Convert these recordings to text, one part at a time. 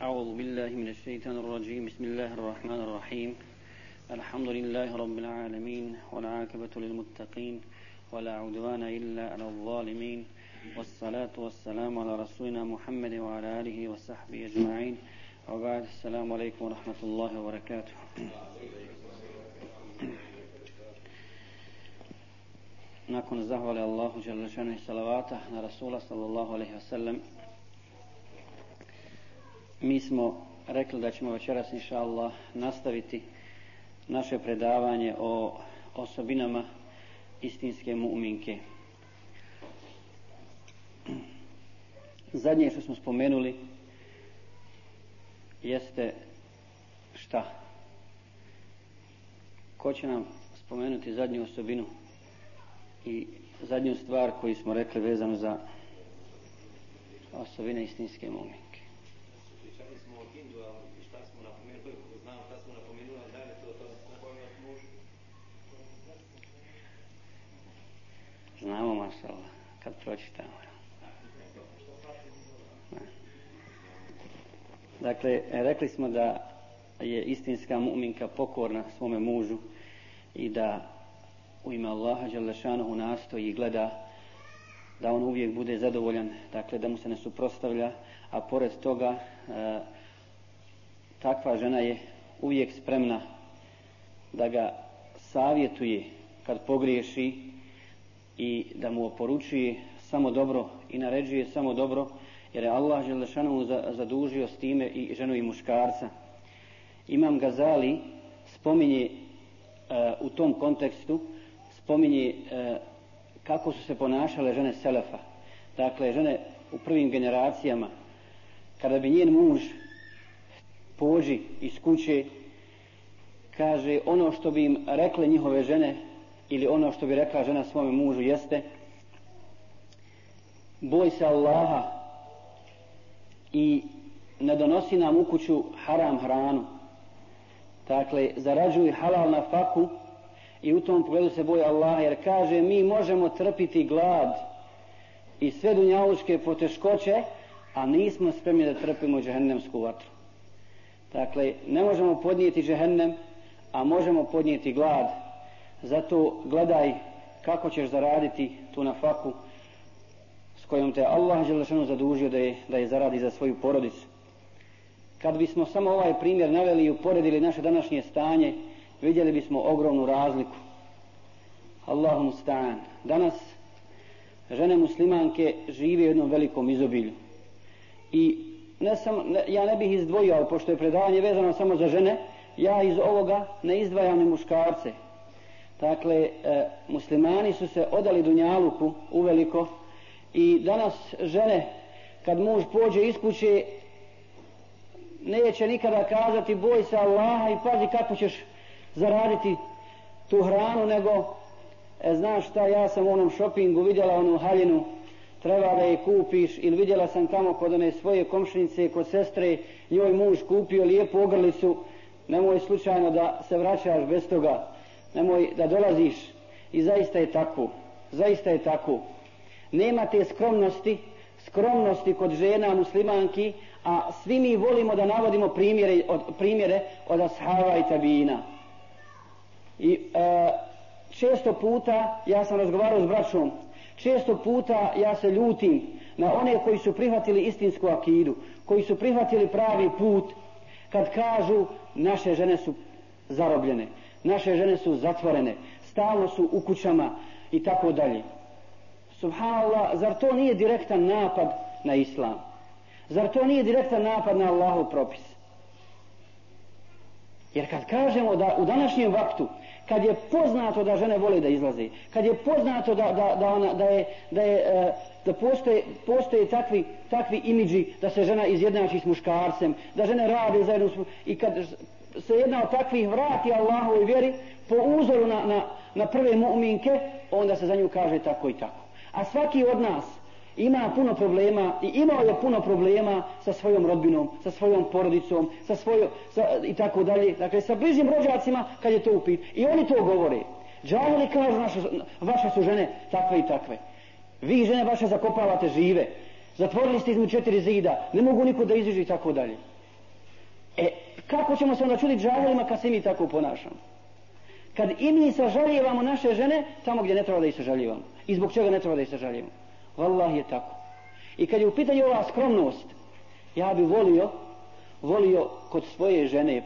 أعوذ بالله من الشيطان الرجيم. بسم الله الرحمن الرحيم. الحمد لله رب العالمين والعاقبة للمتقين ولا عدوان إلا على الظالمين والصلاة والسلام على رسولنا محمد وعلى آله وصحبه أجمعين وبعد. السلام عليكم ورحمة الله وبركاته. Nakon zahvale Allahu dželle šanu i salavata na Rasula sallallahu alejhi ve sellem, mi smo rekli da ćemo večeras inša Allah nastaviti naše predavanje o osobinama istinske mu'minke. Zadnje što smo spomenuli jeste šta? Ko će nam spomenuti zadnju osobinu i zadnju stvar koju smo rekli vezano za osobine istinske mu'minke? Pričali smo o Hindu, ali šta smo napomenuli, znam šta smo napomenuli, da li to napomenuti muž? Znamo, mašallah, kad pročitamo. Dakle, rekli smo da je istinska mu'minka pokorna svome mužu i da u ime Allaha dželle šanuhu nastoji i gleda da on uvijek bude zadovoljan, dakle da mu se ne suprotstavlja, a pored toga takva žena je uvijek spremna da ga savjetuje kad pogriješi i da mu oporučuje samo dobro i naređuje samo dobro, jer je Allah dželle šanuhu zadužio s time i ženu i muškarca. Imam Gazali spominje u tom kontekstu kako su se ponašale žene selefa, dakle žene u prvim generacijama. Kada bi njen muž pođi iz kuće, kaže, ono što bi im rekle njihove žene ili ono što bi rekla žena svome mužu jeste: boj se Allaha i ne donosi nam u kuću haram hranu, dakle zarađuj halal na faku i u tom pogledu se boji Allaha, jer kaže mi možemo trpiti glad i sve dunjalučke poteškoće, a nismo spremni da trpimo džehennemsku vatru. Dakle, ne možemo podnijeti džehennem, a možemo podnijeti glad. Zato gledaj kako ćeš zaraditi tu nafaku s kojom te Allah dželle šanuhu zadužio da je zaradi za svoju porodicu. Kad bismo samo ovaj primjer naveli i uporedili naše današnje stanje, vidjeli bismo ogromnu razliku. Allahu musta'an. Danas žene muslimanke žive u jednom velikom izobilju. I ja ne bih izdvojio, ali pošto je predavanje vezano samo za žene, ja iz ovoga ne izdvajam ni muškarce. Dakle, muslimani su se odali dunjaluku uveliko i danas žene, kad muž pođe iz kuće, neće nikada kazati boj se Allaha i pazi kako ćeš zaraditi tu hranu, nego znaš šta, ja sam u onom šopingu vidjela onu haljinu, treba da je kupiš, ili vidjela sam tamo kod one svoje komšinice, kod sestre, njoj muž kupio lijepu ogrlicu, nemoj slučajno da se vraćaš bez toga, nemoj da dolaziš. I zaista je tako. Nema te skromnosti kod žena muslimanki, a svi mi volimo da navodimo primjere od ashaba i tabina. I često puta, ja sam razgovarao s braćom, često puta ja se ljutim na one koji su prihvatili istinsku akidu, koji su prihvatili pravi put, kad kažu naše žene su zarobljene, naše žene su zatvorene, stalno su u kućama i tako dalje. Subhanallah, zar to nije direktan napad na islam? Zar to nije direktan napad na Allahov propis? Jer kad kažemo da u današnjem vaktu, kad je poznato da žene vole da izlaze, kad je poznato da postoje takvi imidži da se žena izjednači s muškarcem, da žene rade zajedno i kad se jedna od takvih vrati Allahovoj vjeri po uzoru na prve mu'minke, onda se za nju kaže tako i tako. A svaki od nas ima puno problema i imao je puno problema sa svojom rodbinom, sa svojom porodicom, i tako dalje. Dakle, sa bližnjim rođacima kad je to upit. I oni to govore. Džahili kažu vaše su žene takve i takve. Vi žene vaše zakopavate žive. Zatvorili ste između 4 zida. Ne mogu niko da iziđe i tako dalje. Kako ćemo se onda čuditi džahilima kad se mi tako ponašamo? Kad i mi sažalijevamo naše žene tamo gdje ne treba da ih sažalijevamo. I zbog čega ne treba da ih sažalijevamo? Wallahi je tako. I kad je u pitanju ova skromnost, ja bi volio kod svoje žene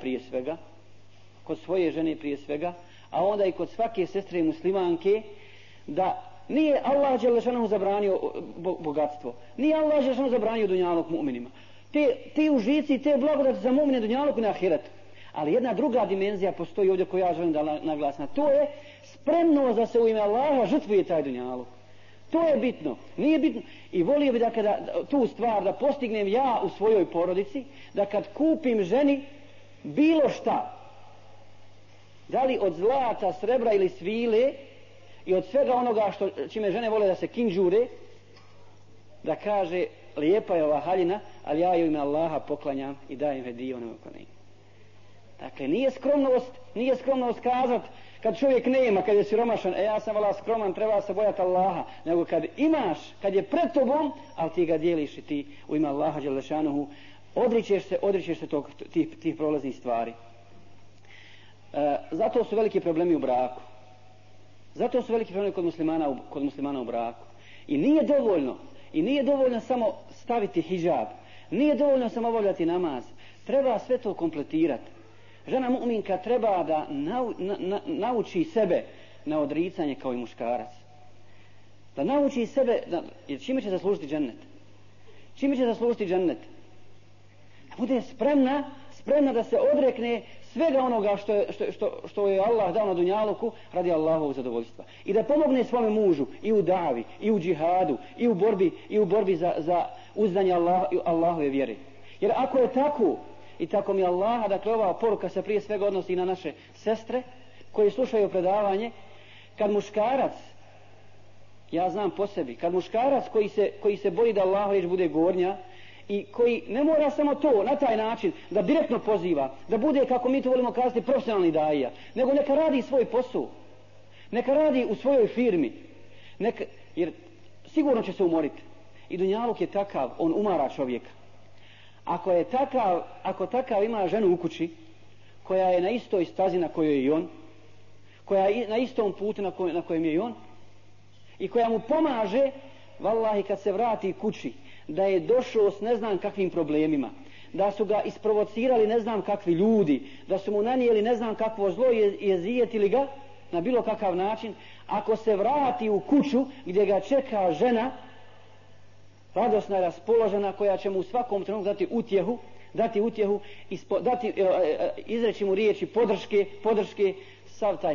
prije svega, a onda i kod svake sestre muslimanke, da nije Allah dželešanu zabranio bogatstvo, nije Allah dželešanu zabranio dunjaluk mu'minima. Ti užici, te blagodati za mu'mine dunjaluk i na ahiretu. Ali jedna druga dimenzija postoji ovdje koju ja želim da naglasim. To je spremnost da se u ime Allaha žrtvuje taj dunjaluk. To je bitno. Nije bitno. I volio bi da kada tu stvar da postignem ja u svojoj porodici, da kad kupim ženi bilo šta, da li od zlata, srebra ili svile i od svega onoga čime žene vole da se kinđure, da kaže lijepa je ova haljina, ali ja ju ime Allaha poklanjam i dajem hediju onome ko nema. Dakle, nije skromnost kazat kad čovjek nema, kad je siromašan, ja sam vala skroman, treba se bojati Allaha, nego kad imaš, kad je pred tobom, ali ti ga dijeliš i ti u ime Allaha dželešanuhu, odričeš se tih prolaznih stvari. Zato su veliki problemi u braku. Zato su veliki problemi kod muslimana u braku. I nije dovoljno samo staviti hidžab, nije dovoljno samo obavljati namaz, treba sve to kompletirati. Žena mu'minka treba da nauči sebe na odricanje kao i muškarac. Da nauči sebe, jer čime će zaslužiti džennet? Da bude spremna da se odrekne svega onoga što je Allah dao na dunjaluku radi Allahovog zadovoljstva. I da pomogne svome mužu i u davi, i u džihadu, i u borbi za uzdanje Allahove vjere. Jer ako je tako, i tako mi Allaha, dakle ova poruka se prije svega odnosi na naše sestre koji slušaju predavanje, kad muškarac, ja znam po sebi, kad muškarac koji se boji da Allahova riječ bude gornja i koji ne mora samo to na taj način da direktno poziva, da bude, kako mi to volimo kazati, profesionalni daija, nego neka radi svoj posao, neka radi u svojoj firmi, jer sigurno će se umoriti. I dunjaluk je takav, on umara čovjeka. Ako takav ima ženu u kući koja je na istoj stazi na kojoj je i on, koja je na istom putu na kojem je i on i koja mu pomaže, vallahi kad se vrati kući, da je došao s ne znam kakvim problemima, da su ga isprovocirali ne znam kakvi ljudi, da su mu nanijeli ne znam kakvo zlo i zijetili ga na bilo kakav način, ako se vrati u kuću gdje ga čeka žena radosna i raspoložena, koja će mu u svakom trenutku dati utjehu, izreći mu riječi podrške, sav taj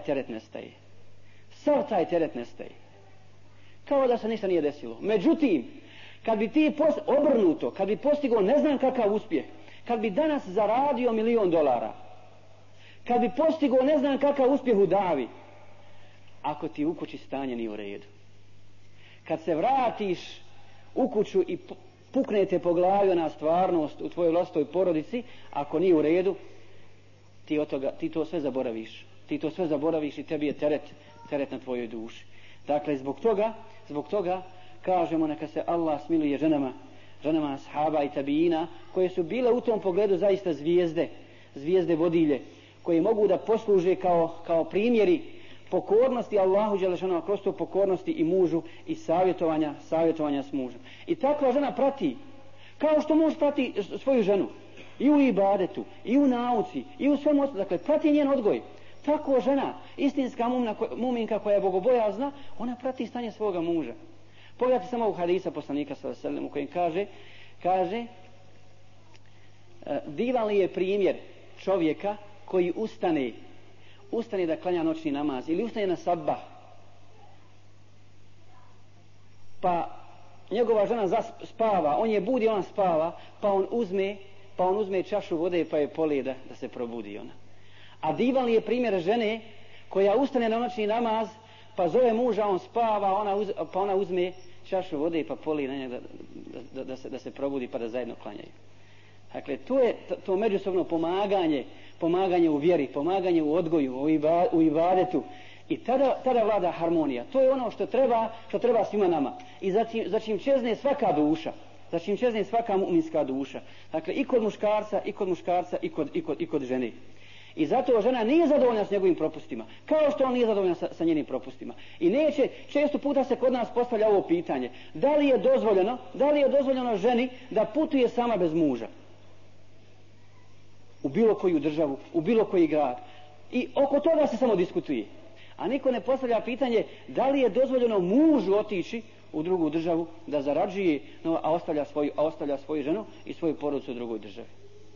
teret nestaje. Kao da se ništa nije desilo. Međutim, kad bi ti obrnuto, kad bi postigao ne znam kakav uspjeh, kad bi danas zaradio $1.000.000, kad bi postigao ne znam kakav uspjeh u davi, ako ti u kući stanje nije u redu, kad se vratiš u kuću i puknete po glavi na stvarnost u tvojoj vlastitoj porodici, ako nije u redu, ti to sve zaboraviš i tebi je teret na tvojoj duši. Dakle, zbog toga kažemo neka se Allah smiluje ženama ashaba i tabiina, koje su bile u tom pogledu zaista zvijezde vodilje, koje mogu da posluže kao primjeri pokornosti Allahu dželešanu, kroz to pokornosti i mužu i savjetovanja s mužem. I takva žena prati, kao što muž prati svoju ženu, i u ibadetu, i u nauci, i u svemu osnovu, dakle prati njen odgoj. Tako žena, istinska muminka koja je bogobojazna, ona prati stanje svoga muža. Pogledajte samo u hadisa poslanika sallallahu alejhi ve sellem u kojem kaže divan li je primjer čovjeka koji ustane da klanja noćni namaz ili ustane na sabah, pa njegova žena spava, on je budi, ona spava, pa on uzme čašu vode pa je polije da se probudi ona. A divan li je primjer žene koja ustane na noćni namaz, pa zove muža, on spava, pa ona uzme čašu vode pa polije na njega da se probudi pa da zajedno klanjaju. Dakle, to međusobno pomaganje u vjeri, pomaganje u odgoju, u ibadetu. I tada vlada harmonija. To je ono što treba svima nama. I za čim čezne svaka duša, za čim čezne svaka mu'minska duša. Dakle, i kod muškarca, i kod žene. I zato žena nije zadovoljna s njegovim propustima, kao što on nije zadovoljan sa njenim propustima. I neće, često puta se kod nas postavlja ovo pitanje, da li je dozvoljeno ženi da putuje sama bez muža? U bilo koju državu, u bilo koji grad. I oko toga se samo diskutuje. A niko ne postavlja pitanje da li je dozvoljeno mužu otići u drugu državu da zarađuje, a ostavlja svoju ženu i svoju porodicu u drugoj državi.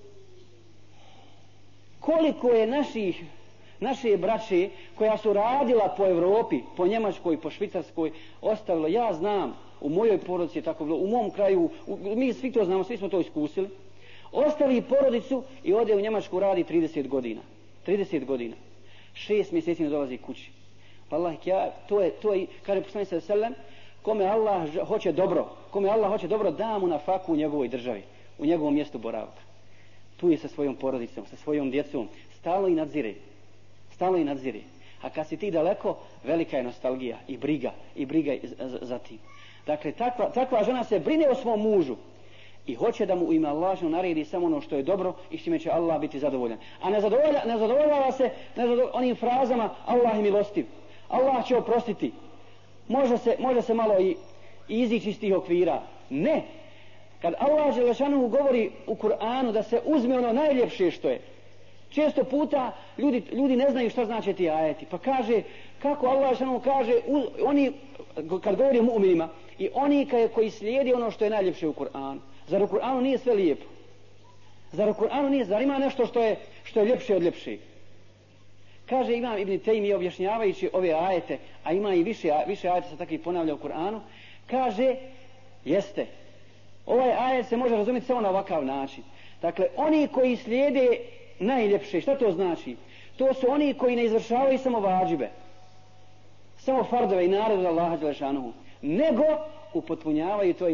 Koliko je naše braće koja su radila po Europi, po Njemačkoj, po Švicarskoj, ostavilo, ja znam, u mojoj porodici je tako bilo, u mom kraju, mi svi to znamo, svi smo to iskusili, ostavi porodicu i ode u Njemačku, radi 30 godina. 30 godina. 6 mjeseci ne dolazi kući. Wallahi, to je, kaže poslanik sallallahu alejhi ve sellem, kome Allah hoće dobro, da mu na faku u njegovoj državi, u njegovom mjestu boravka. Tu je sa svojom porodicom, sa svojom djecom, stalno i nadzire. A kad si ti daleko, velika je nostalgija i briga za tim. Dakle, takva žena se brine o svom mužu i hoće da mu u ime Allah naredi samo ono što je dobro i s čime će Allah biti zadovoljan. A ne zadovoljava se onim frazama Allah je milostiv, Allah će oprostiti. Može se malo i izići iz tih okvira. Ne. Kad Allah dželešanu govori u Kur'anu da se uzme ono najljepše što je, često puta ljudi ne znaju šta znači ti ajeti. Pa kaže, kako Allah dželešanu kaže, oni, kad govori o mu'minima, i oni koji slijedi ono što je najljepše u Kur'anu. Zar u Kur'anu nije sve lijepo? Zar ima nešto što je ljepše od ljepšeg? Kaže Imam Ibn Tejmije objašnjavajući ove ajete, a ima i više ajeta se takvih ponavlja u Kur'anu, kaže, jeste, ovaj ajet se može razumjeti samo na ovakav način. Dakle, oni koji slijede najljepše, šta to znači? To su oni koji ne izvršavaju samo vađibe, samo fardove i naredbe Allaha dželešanuhu, nego upotpunjavaju to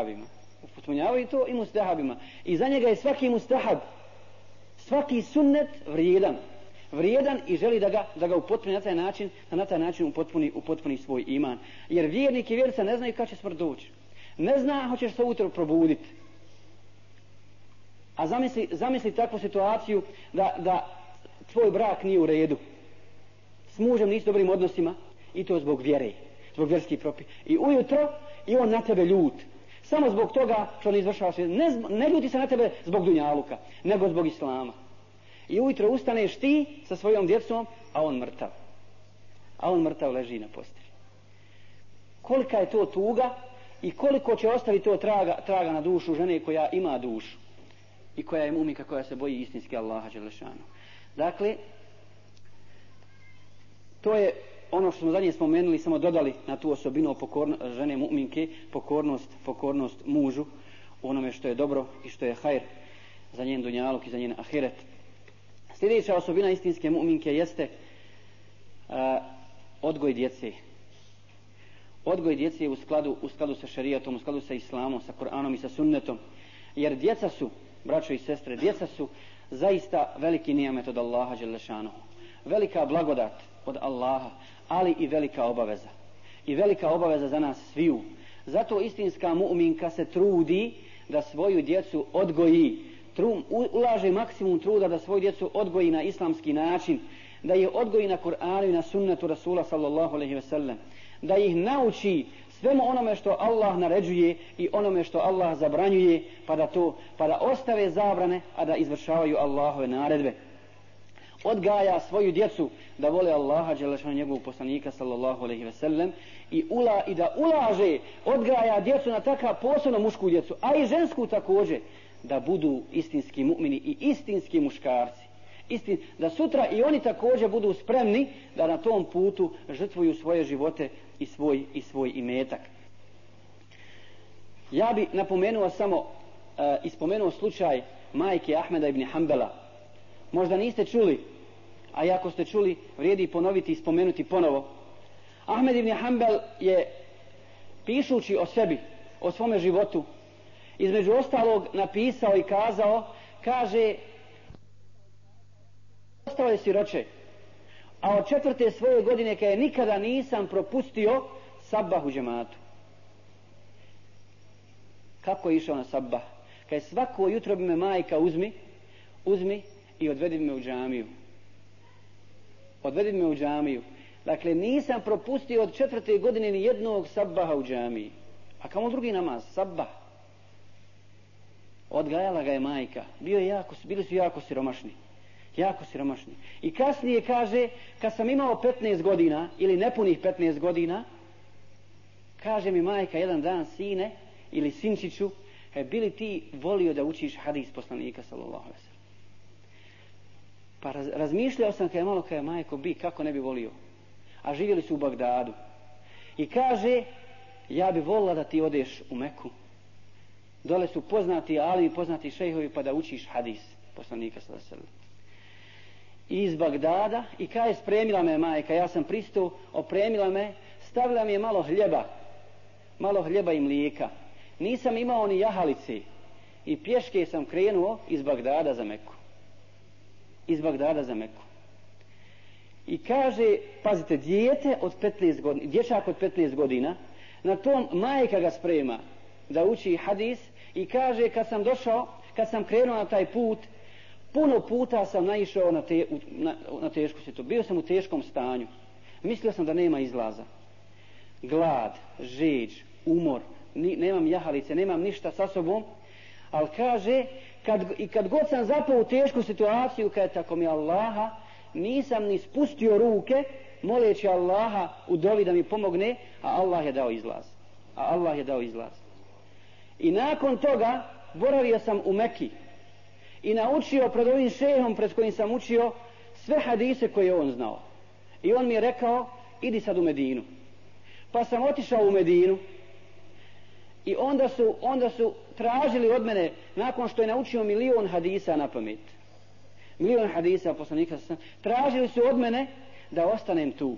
i mustahabima. I za njega je svaki mustahab, svaki sunnet vrijedan i želi da ga upotpuni na taj način upotpuni svoj iman. Jer vjernik i vjernica ne znaju kad će smrt doći. Ne zna hoćeš se ujutro probuditi. A zamisli takvu situaciju da tvoj brak nije u redu. S mužem nisi dobrim odnosima i to zbog vjere, zbog vjerskih propisa. I ujutro i on na tebe ljut. Samo zbog toga što ne izvršavaš. Ne ljuti se na tebe zbog dunjaluka, nego zbog islama. I ujutro ustaneš ti sa svojom djecom, a on mrtav leži na postelji. Kolika je to tuga i koliko će ostaviti to traga na dušu žene koja ima dušu i koja je mu'minka, koja se boji istinski Allaha dželešanu. Dakle, to je ono što smo zadnje spomenuli, samo dodali na tu osobinu žene mu'minke, pokornost mužu u onome što je dobro i što je hajr za njen dunjaluk i za njen ahiret. Sljedeća osobina istinske mu'minke jeste odgoj djece. Odgoj djece u skladu sa šerijatom, u skladu sa islamom, sa Kur'anom i sa sunnetom. Jer djeca su, braćo i sestre, zaista veliki nijamet od Allaha dželešanuhu. Velika blagodat od Allaha, ali i velika obaveza. I velika obaveza za nas sviju. Zato istinska mu'minka se trudi da svoju djecu odgoji, ulaže maksimum truda da svoju djecu odgoji na islamski način, da ih odgoji na Kur'anu i na sunnetu Rasula sallallahu alejhi ve sellem, da ih nauči svemu onome što Allah naređuje i onome što Allah zabranjuje, pa da ostave zabrane, a da izvršavaju Allahove naredbe. Odgaja svoju djecu da vole Allaha dželešanu, njegovog poslanika sallallahu alejhi ve sellem i da ulaže, odgaja djecu na takav, posebno mušku djecu, a i žensku također, da budu istinski mu'mini i istinski muškarci. Da sutra i oni također budu spremni da na tom putu žrtvuju svoje živote i svoj imetak. Ja bi napomenuo samo ispomenuo slučaj majke Ahmeda ibn Hanbala. Možda niste čuli, a ako ste čuli, vrijedi ponoviti i spomenuti ponovo. Ahmed ibn Hanbal je, pišući o sebi, o svome životu, između ostalog napisao i kaže, ostao je siroče, a od 4. svoje godine kada nikada nisam propustio sabah u džematu. Kako je išao na sabah? Kaže, svako jutro bi me majka uzmi i odvedi me u džamiju. Odvedi me u džamiju. Dakle, nisam propustio od 4. godine ni jednog sabaha u džamiji. A kamo drugi namaz? Sabah. Odgajala ga je majka. Bili su jako siromašni. Jako siromašni. I kasnije kaže, kad sam imao 15 godina, ili nepunih 15 godina, kaže mi majka jedan dan, sine, ili sinčiću, bili ti volio da učiš hadis poslanika sallallahu alejhi ve sellem? Pa razmišljao sam kada je malo, kada je majko bi, kako ne bi volio. A živjeli su u Bagdadu. I kaže, ja bi volila da ti odeš u Meku. Dole su poznati alimi, poznati šejhovi, pa da učiš hadis poslanika sallallahu alejhi ve sellem. Iz Bagdada, i kaže, spremila me majka, ja sam pristao, opremila me, stavila mi je malo hljeba i mlijeka. Nisam imao ni jahalice i pješke sam krenuo iz Bagdada za Meku. Iz Bagdada za Meku. I kaže, pazite, dječak od 15 godina, na tom majka ga sprema da uči hadis i kaže, kad sam krenuo na taj put, puno puta sam naišao na tešku situaciju. Bio sam u teškom stanju. Mislio sam da nema izlaza. Glad, žeđ, umor, nemam jahalice, nemam ništa sa sobom, ali kaže, kad god sam zapao u tešku situaciju, kaže, tako mi Allaha, nisam ni spustio ruke, moleći Allaha u dovi da mi pomogne, a Allah je dao izlaz. I nakon toga boravio sam u Meki i naučio pred ovim šejhom pred kojim sam učio sve hadise koje je on znao. I on mi je rekao, idi sad u Medinu. Pa sam otišao u Medinu i onda su tražili od mene, nakon što je naučio 1.000.000 hadisa na pamet, 1.000.000 hadisa poslanika, tražili su od mene da ostanem tu.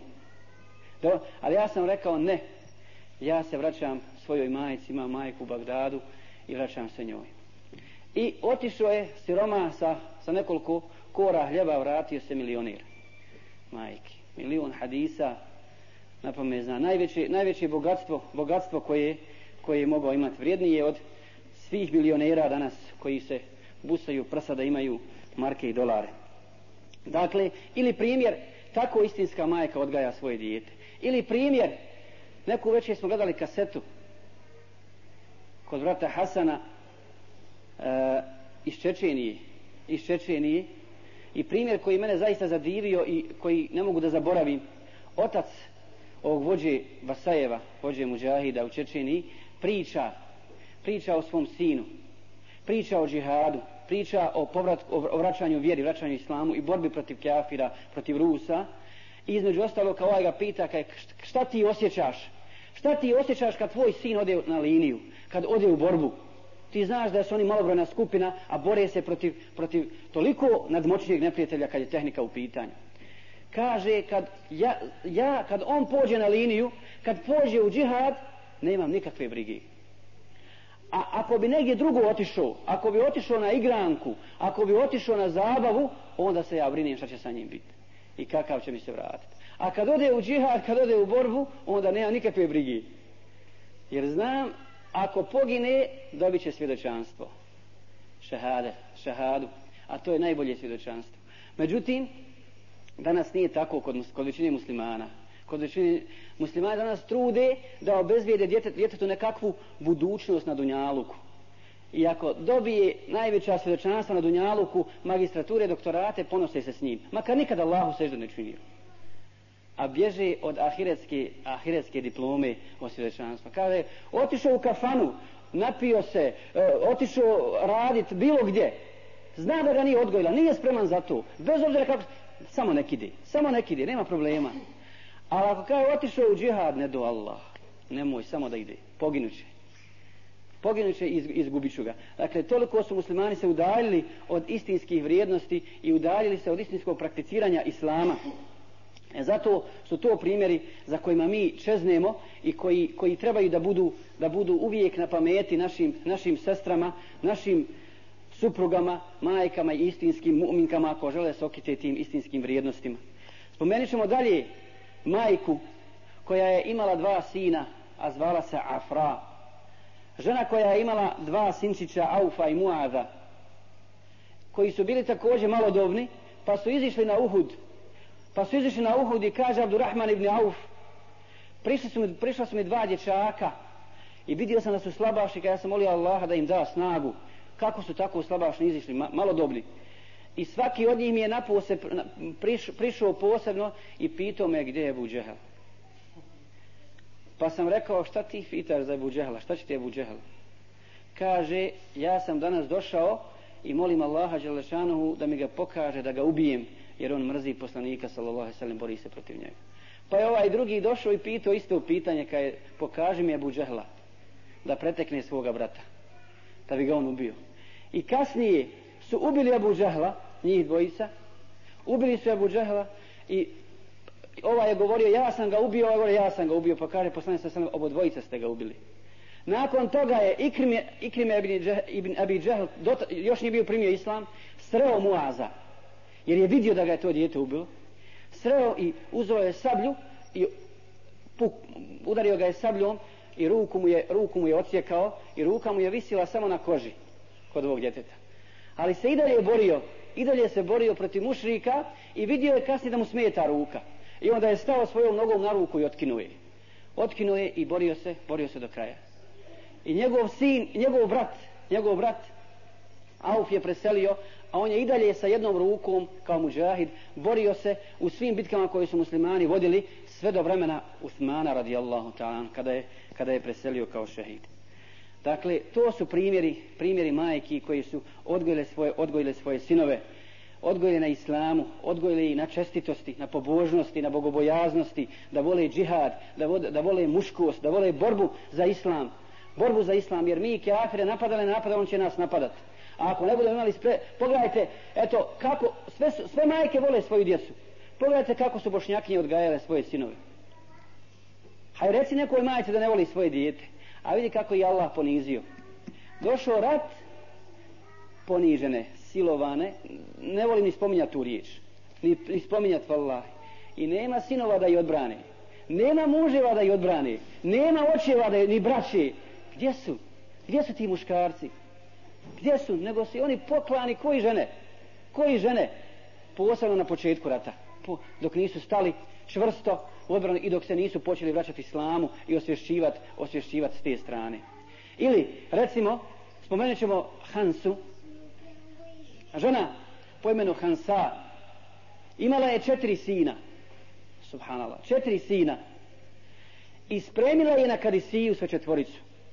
Ali ja sam rekao, ne, ja se vraćam svojoj majici, imam majku u Bagdadu i vraćam se njoj. I otišao je siroma sa nekoliko kora hljeba, vratio se milioner. Majke, 1.000.000 hadisa na pamet zna. Najveće bogatstvo koje je mogao imati, vrijednije od svih milionera danas koji se busaju prsa da imaju marke i dolare. Dakle, ili primjer, tako istinska majka odgaja svoje dijete. Ili primjer, neku večer smo gledali kasetu kod brata Hasana iz Čečenije i primjer koji mene zaista zadivio i koji ne mogu da zaboravim. Otac ovog vođe Basajeva, vođe Mudžahida u Čečeniji, priča o svom sinu, priča o džihadu, priča o vraćanju vjeri, vraćanju islamu i borbi protiv kafira, protiv Rusa. I između ostalog, ovaj ga pita, šta ti osjećaš? Šta ti osjećaš kad tvoj sin ode na liniju, kad ode u borbu? Ti znaš da su oni malobrojna skupina, a bore se protiv toliko nadmoćnijeg neprijatelja kad je tehnika u pitanju. Kaže, kad on pođe na liniju, kad pođe u džihad, nemam nikakve brige. A ako bi negdje drugo otišao, ako bi otišao na igranku, ako bi otišao na zabavu, onda se ja brinem šta će sa njim biti i kakav će mi se vratiti. A kad ode u džihad, kad ode u borbu, onda nema nikakve brige. Jer znam, ako pogine, dobit će svjedočanstvo. Šahadu. A to je najbolje svjedočanstvo. Međutim, danas nije tako kod većine muslimana. Kod većine muslimana danas trude da obezbijede djetetu nekakvu budućnost na dunjaluku. I ako dobije najveća svjedočanstva na dunjaluku, magistrature, doktorate, ponose se s njim. Makar nikad Allahu seždu ne činio. A bježe od ahiretske diplome o svjedočanstva. Kaže, otišao u kafanu, napio se, otišao radit bilo gdje. Zna da ga nije odgojila, nije spreman za to. Bez obzira kako... Samo nek ide, nema problema. Ali ako kaže, otišao u džihad, ne do Allah. Nemoj, samo da ide. Poginuće i izgubit ću ga. Dakle, toliko su muslimani se udaljili od istinskih vrijednosti i udaljili se od istinskog prakticiranja islama. Zato su to primjeri za kojima mi čeznemo i koji trebaju da budu uvijek na pameti našim sestrama, našim suprugama, majkama i istinskim mu'minkama ako žele se okititi tim istinskim vrijednostima. Spomenut ćemo dalje majku koja je imala 2 sina, a zvala se Afra. žena koja je imala 2 sinčića, Aufa i Muaza, koji su bili također malodobni, pa su izišli na Uhud i kaže Abdurrahman ibn Auf, prišla su mi 2 dječaka i vidio sam da su slabašni, kada ja sam molio Allaha da im da snagu. Kako su tako slabašni izišli, malodobni? I svaki od njih mi je prišao posebno i pitao me gdje je Ebu Džehel. Pa sam rekao, šta ti pitaš za Ebu Džehela, šta će ti Ebu Džehel? Kaže, ja sam danas došao i molim Allaha dželešanuhu da mi ga pokaže, da ga ubijem, jer on mrzi poslanika sallallahu alejhi ve sellem, bori se protiv njega. Pa je ovaj drugi došao i pitao isto pitanje, kaže, pokaži mi Ebu Džehela da pretekne svoga brata, da bi ga on ubio. I kasnije su ubili Ebu Džehla, njih dvojica, ubili su Ebu Džehla i ovaj je govorio ja sam ga ubio, ovaj govorio ja sam ga ubio, pa kaže poslanik sallallahu alejhi ve sellem, obodvojica ste ga ubili. Nakon toga je Ikrime ibn Abi Džehl, još nije bio primio islam, sreo Muaza, jer je vidio da ga je to dijete ubilo, sreo i uzeo je sablju i udario ga je sabljom i ruku mu je odsjekao i ruka mu je visila samo na koži kod ovog djeteta. Ali se i dalje se borio protiv mušrika i vidio je kasnije da mu smeta ruka. I onda je stao svojom nogom na ruku i otkinuo je i borio se do kraja. I njegov brat Auf je preselio, a on je i dalje sa jednom rukom kao muđahid borio se u svim bitkama koje su muslimani vodili sve do vremena Usmana radijallahu ta'ala kada je preselio kao šehid. Dakle, to su primjeri majki koji su odgojile svoje sinove, odgojile na islamu, odgojile i na čestitosti, na pobožnosti, na bogobojaznosti, da vole džihad, da vole muškost, da vole borbu za islam, jer mi kafire napadali, on će nas napadati. A ako ne budemo imali pogledajte, eto, kako, sve majke vole svoju djecu. Pogledajte kako su Bošnjakinje odgajale svoje sinove. Hajde reci nekoj majci da ne voli svoje dijete, a vidi kako je Allah ponizio. Došao rat, ponižene, silovane, ne volim ni spominjati tu riječ, ni spominjati vallahi. I nema sinova da ih odbrane, nema muževa da ih odbrane, nema očeva ni braće. Gdje su ti muškarci? Gdje su? Nego su oni poklani koji žene? Posebno na početku rata, dok nisu stali čvrsto u odbranu i dok se nisu počeli vraćati islamu i osvješćivati s te strane. Ili, recimo, spomenut ćemo Hansu, žena po imenu Hansa, imala je 4 sina, subhanallah, 4 sina, i spremila je na kadisiju sve 4.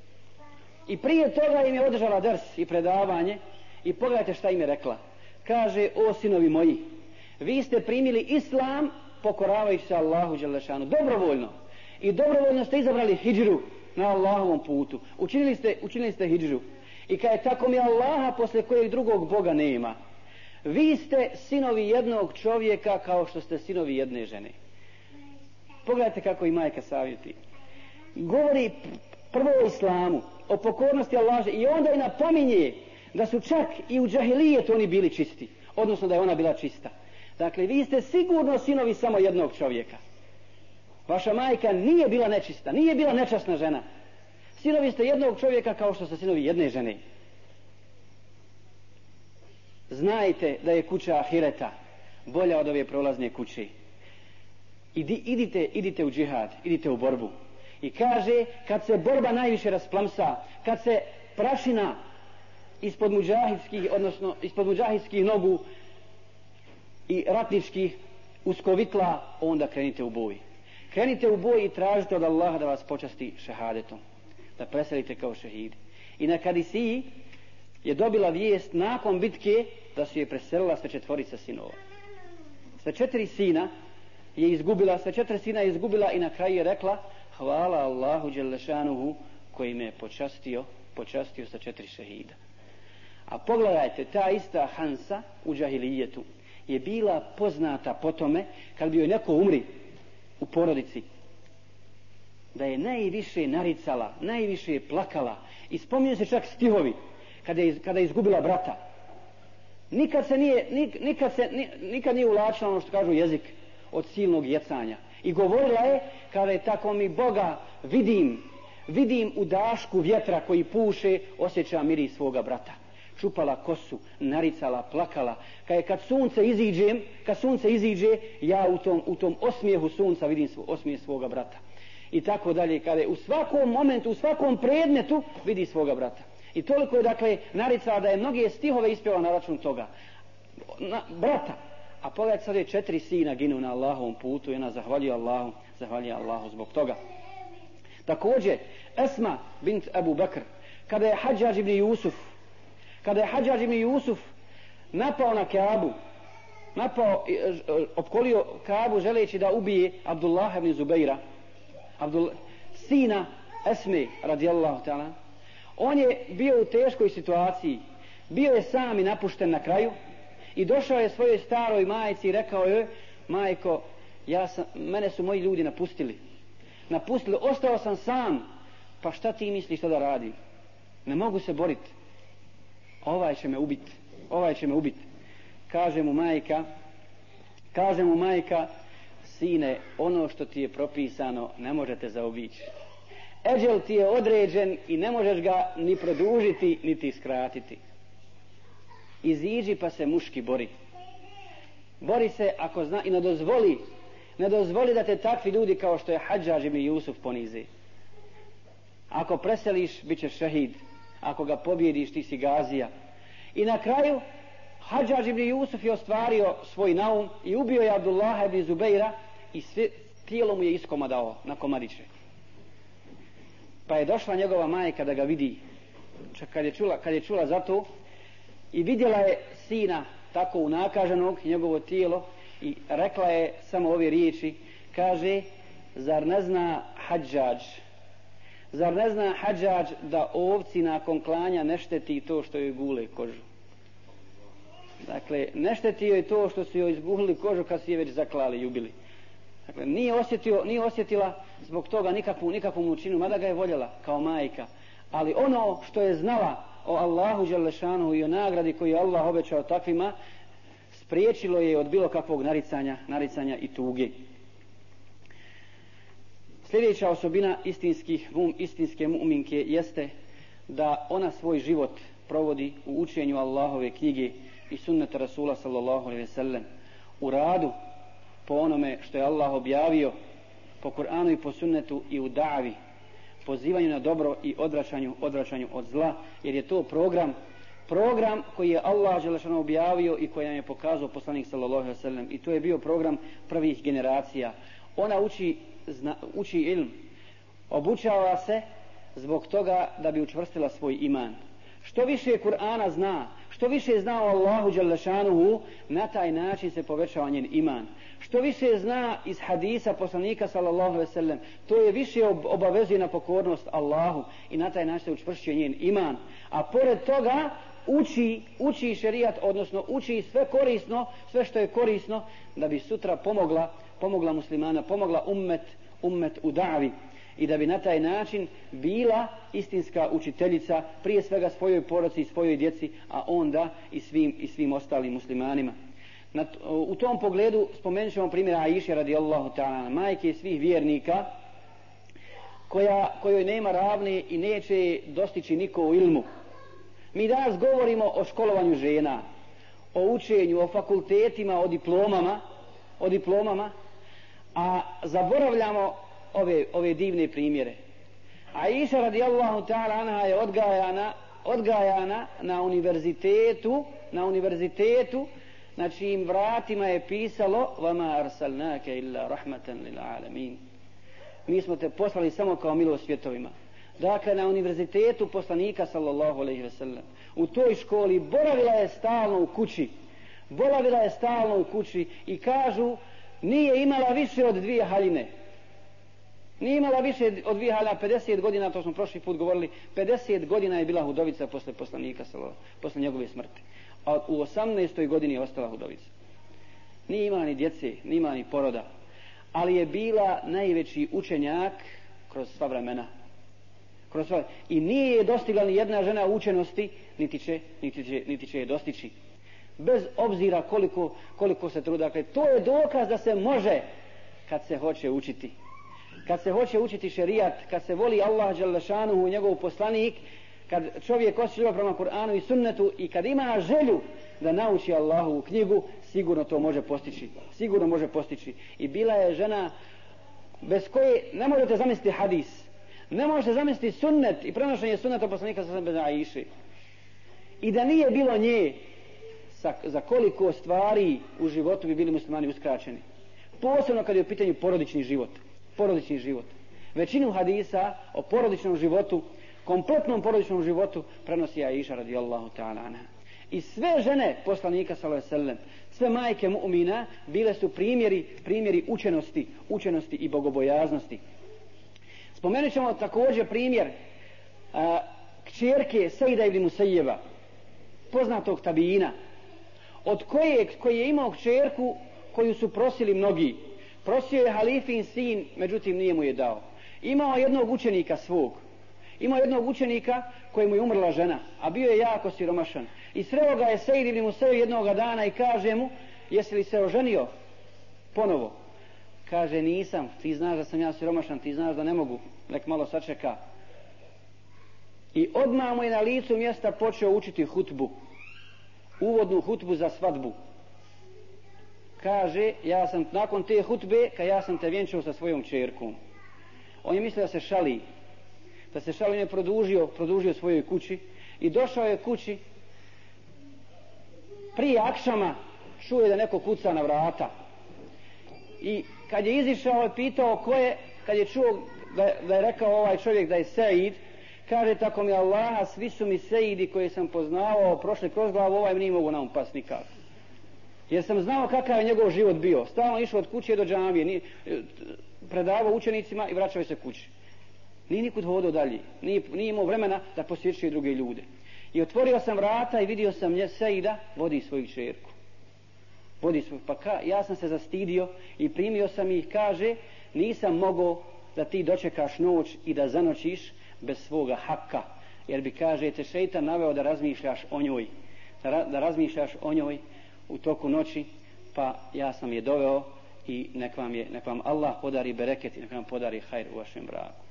I prije toga im je održala ders i predavanje i pogledajte šta im je rekla. Kaže, o sinovi moji, vi ste primili islam pokoravajući se Allahu dželešanu, dobrovoljno. I dobrovoljno ste izabrali hidžru na Allahovom putu. Učinili ste hidžru. I kad je tako mi Allaha posle kojeg drugog Boga nema. Vi ste sinovi jednog čovjeka kao što ste sinovi jedne žene. Pogledajte kako i majka savjeti. Govori prvo o islamu, o pokornosti Allaha i onda i napominje da su čak i u džahilijetu oni bili čisti. Odnosno da je ona bila čista. Dakle, vi ste sigurno sinovi samo jednog čovjeka. Vaša majka nije bila nečista, nije bila nečasna žena. Sinovi ste jednog čovjeka kao što ste sinovi jedne žene. Znajte da je kuća ahireta bolja od ove prolazne kuće. Idite u džihad, idite u borbu. I kaže, kad se borba najviše rasplamsa, kad se prašina ispod mudžahidskih nogu i ratničkih uskovitla, onda krenite u boj. Krenite u boj i tražite od Allaha da vas počasti šehadetom, da preselite kao šehidi. I na Kadisiji je dobila vijest nakon bitke da su je preselila sve 4 sinova. Sve 4 sina je izgubila i na kraju je rekla, hvala Allahu dželešanuhu koji me je počastio sa 4 šehida. A pogledajte, ta ista Hansa u džahilijetu je bila poznata po tome, kad bi joj neko umri u porodici, da je najviše naricala, najviše plakala i spominju se čak stihovi kada je izgubila brata. Nikad nije ulačila ono što kažu jezik od silnog jecanja. I govorila je, kada je tako mi Boga vidim vidim u dašku vjetra koji puše, osjećam miris svoga brata. Čupala kosu, naricala, plakala. Kad sunce iziđe, ja u tom osmijehu sunca vidim osmijeh svoga brata. I tako dalje, kada u svakom momentu, u svakom predmetu vidi svoga brata. I toliko je, dakle, naricala da je mnoge stihove ispjeva na račun toga. Brata. A pogledajte, sad je 4 sina ginu na Allahovom putu i ona zahvaljuje Allahu zbog toga. Također, Esma bint Abu Bakr, kada je Hadžađ ibn Jusuf napao na Kaabu, opkolio Kaabu želeći da ubije Abdullah ibn Zubeira, sina Esme radijallahu ta'ala, on je bio u teškoj situaciji, bio je sam i napušten na kraju i došao je svojoj staroj majci i rekao joj: majko, mene su moji ljudi napustili, ostao sam sam, pa šta ti misliš što da radim? Ne mogu se boriti, ovaj će me ubiti. Kaže mu majka: sine, ono što ti je propisano ne možete zaobići. Eđel ti je određen i ne možeš ga ni produžiti niti skratiti. Iziđi pa se muški bori. Bori se ako zna i ne dozvoli da te takvi ljudi kao što je Hadžađ ibn Jusuf ponize. Ako preseliš, bit ćeš šehid. Ako ga pobjediš, ti si gazija. I na kraju Hadžađ ibn Jusuf je ostvario svoj naum i ubio je Abdullaha ibn Zubeira i sve tijelo mu je iskomadao na komadiće. Pa je došla njegova majka da ga vidi, kad je čula za to, i vidjela je sina tako unakaženog, njegovo tijelo, i rekla je samo ove riječi, kaže: zar ne zna Hadžađ da ovci nakon klanja ne šteti to što joj gule kožu? Dakle, ne šteti joj to što su joj izgulili kožu kad su je već zaklali i ubili. Dakle, nije osjetila zbog toga nikakvu mučinu, mada ga je voljela kao majka. Ali ono što je znala o Allahu dželešanu i o nagradi koju je Allah obećao takvima, spriječilo je od bilo kakvog naricanja i tuge. Sljedeća osobina istinske mu'minke jeste da ona svoj život provodi u učenju Allahove knjige i sunneta Rasula sallallahu alejhi ve sellem, u radu po onome što je Allah objavio, po Kur'anu i po sunnetu, i u davi, pozivanju na dobro i odvraćanju od zla, jer je to program koji je Allah dželešanu objavio i koji nam je pokazao poslanik sallallahu alejhi ve sellem, i to je bio program prvih generacija. Ona uči ilm, obučava se zbog toga da bi učvrstila svoj iman. Što više Kur'ana zna, što više zna o Allahu dželešanuhu, na taj način se povećava njen iman. Što više zna iz hadisa poslanika sallallahu alejhi ve sellem, to je više obavezuje na pokornost Allahu i na taj način se učvršćuje njen iman. A pored toga uči šerijat, odnosno uči sve korisno, sve što je korisno da bi sutra pomogla muslimana, pomogla ummet u davi, i da bi na taj način bila istinska učiteljica prije svega svojoj porodici i svojoj djeci, a onda i svim ostalim muslimanima. U tom pogledu spomenut ćemo primjer Aiše radijallahu ta'ala, majke svih vjernika, kojoj nema ravne i neće dostići niko u ilmu. Mi danas govorimo o školovanju žena, o učenju, o fakultetima, o diplomama, a zaboravljamo ove divne primjere. Aiša radijallahu ta'ala anha je odgajana na univerzitetu, na čijim vratima je pisalo: vama arsalnake illa rahmatan lil alamin. Mi smo te poslali samo kao milost svjetovima. Dakle, na univerzitetu poslanika sallallahu alejhi ve sellem. U toj školi boravila je stalno u kući i kažu nije imala više od 2 haljine. Nije imala više od 2 haljine, 50 godina, to smo prošli put govorili, 50 godina je bila hudovica posle poslanika, posle njegove smrti. A u 18. godini je ostala hudovica. Nije imala ni djece, nije imala ni poroda, ali je bila najveći učenjak kroz sva vremena. I nije je dostigla ni jedna žena učenosti, niti će je dostići. Bez obzira koliko se truda. Dakle, to je dokaz da se može kad se hoće učiti. kad se hoće učiti šerijat, kad se voli Allah dželle šanuhu, njegov poslanik, kad čovjek osjeća ljubav prema Kur'anu i sunnetu i kad ima želju da nauči Allahovu knjigu, sigurno to može postići. Sigurno može postići. I bila je žena bez koje ne možete zamisliti hadis, ne možete zamisliti sunnet i prenošenje sunneta poslanika sa bez Aiše. I da nije bilo nje, za koliko stvari u životu bi bili muslimani uskraćeni. Posebno kad je u pitanju porodični život. Porodični život. Većinu hadisa o porodičnom životu, kompletnom porodičnom životu prenosi Aiša radijallahu ta'ala anha. I sve žene poslanika sallallahu alejhi ve sellem, sve majke mu'mina bile su primjeri učenosti i bogobojaznosti. Spomenut ćemo također primjer kćerke Sejda ibn Musejjeba, poznatog tabiina, od koji je imao kćerku koju su prosili mnogi. Prosio je halifin sin, međutim nije mu je dao. Imao jednog učenika svog. Imao jednog učenika kojemu je umrla žena, a bio je jako siromašan. I sreo ga je Sejd ibn Musejjeb jednog dana i kaže mu: jesi li se oženio ponovo? Kaže: nisam, ti znaš da sam ja siromašan, ti znaš da ne mogu, nek malo sačeka. I odmah mu je na licu mjesta počeo učiti hutbu, uvodnu hutbu za svadbu. Kaže: ja sam nakon te hutbe, kad ja sam te vjenčao sa svojom kćerkom. On je mislio da se šali, on je produžio svojoj kući i došao je kući. Prije akšama čuje da neko kuca na vrata. I kad je izišao i pitao ko je, kad je čuo da je rekao ovaj čovjek da je Sejd, kaže: tako mi Allaha, svi su mi Sejidi koje sam poznavao prošli kroz glavu, ovaj mi nije mogu na um pas nikako. Jer sam znao kakav je njegov život bio. Stalno išao od kuće do džamije, predavao učenicima i vraćao se kući. Nije nikud hodao dalje, nije imao vremena da posjećuje druge ljude. I otvorio sam vrata i vidio sam Sejda vodi svoju kćerku. Ja sam se zastidio i primio sam ih, kaže: nisam mogao da ti dočekaš noć i da zanoćiš bez svoga haka, jer bi, kaže, te šejtan naveo da razmišljaš o njoj u toku noći, pa ja sam je doveo i nek vam Allah podari bereket i nek vam podari hajr u vašem braku.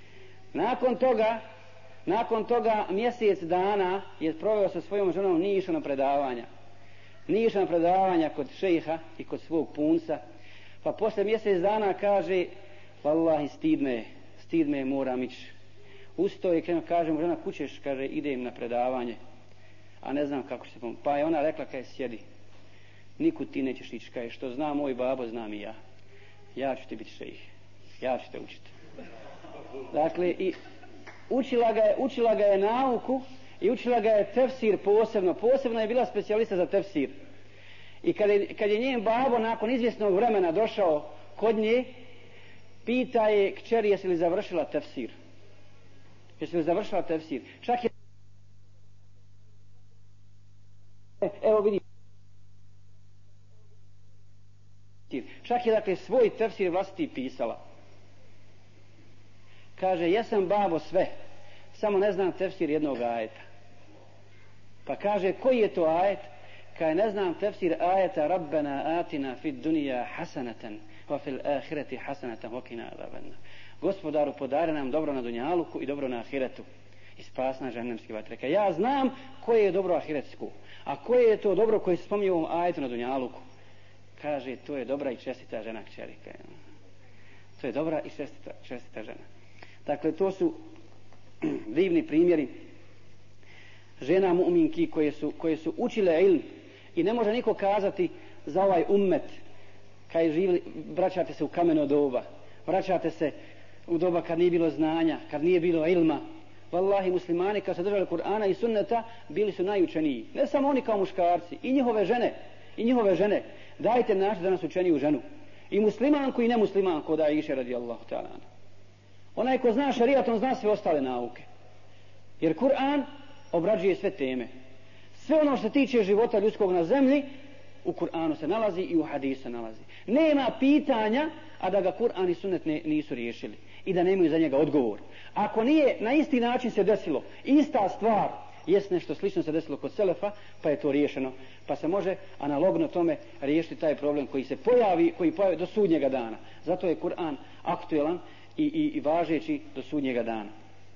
Nakon toga mjesec dana je proveo sa svojom ženom, nije išao na predavanja kod šejha i kod svog punca. Pa posle mjesec dana kaže: vallahi, stid me, moram ići. Ustao je, kaže mu žena: kućeš? Kaže: idem na predavanje, a ne znam kako će se pomoći. Pa je ona rekla: kaže, sjedi, nikud ti nećeš ići, kaže, što zna moj babo, znam i ja. Ja ću ti biti šejh, ja ću te učiti. Dakle, i učila ga je nauku i učila ga je tefsir posebno je bila specijalista za tefsir. I kad je njen babo nakon izvjesnog vremena došao kod nje, pita je: kćeri, jesi li završila tefsir? Čak je, evo vidi, čak je dakle svoj tefsir vlastiti pisala. Kaže: jesam babo sve, samo ne znam tefsir jednog ajeta. Pa kaže: koji je to ajet? Kaže: ne znam tefsir ajeta Rabbena atina fid dunija hasanatan wa fil ahireti hasanatan wa qina azaban. Gospodaru, podari nam dobro na dunjaluku i dobro na ahiretu i spas nas džehennemske vatre. Kaže: ja znam koje je dobro ahiretsko, a koje je to dobro koje se spominje u ovom ajetu na dunjaluku. Kaže: to je dobra i čestita žena kćeri. To je dobra i čestita žena. Dakle, to su divni primjeri žena mu'minki koje su učile ilm. I ne može niko kazati za ovaj ummet: kaj živili, vraćate se u kameno doba, vraćate se u doba kad nije bilo znanja, kad nije bilo ilma. Wallahi, muslimani kad se držali Kur'ana i sunneta bili su najučeniji. Ne samo oni kao muškarci, i njihove žene. Dajte naći da nas učeniju ženu. I muslimanku i nemuslimanku, da je Aiša radijallahu ta'ala. Onaj ko zna šerijat, on zna sve ostale nauke. Jer Kur'an obrađuje sve teme. Sve ono što se tiče života ljudskog na zemlji, u Kur'anu se nalazi i u hadisu se nalazi. Nema pitanja, a da ga Kur'an i sunnet nisu riješili i da nemaju za njega odgovor. Ako nije na isti način se desilo, ista stvar, jest nešto slično se desilo kod selefa, pa je to riješeno. Pa se može analogno tome riješiti taj problem koji pojavi do sudnjega dana. Zato je Kur'an aktuelan i važeći do sudnjega dana.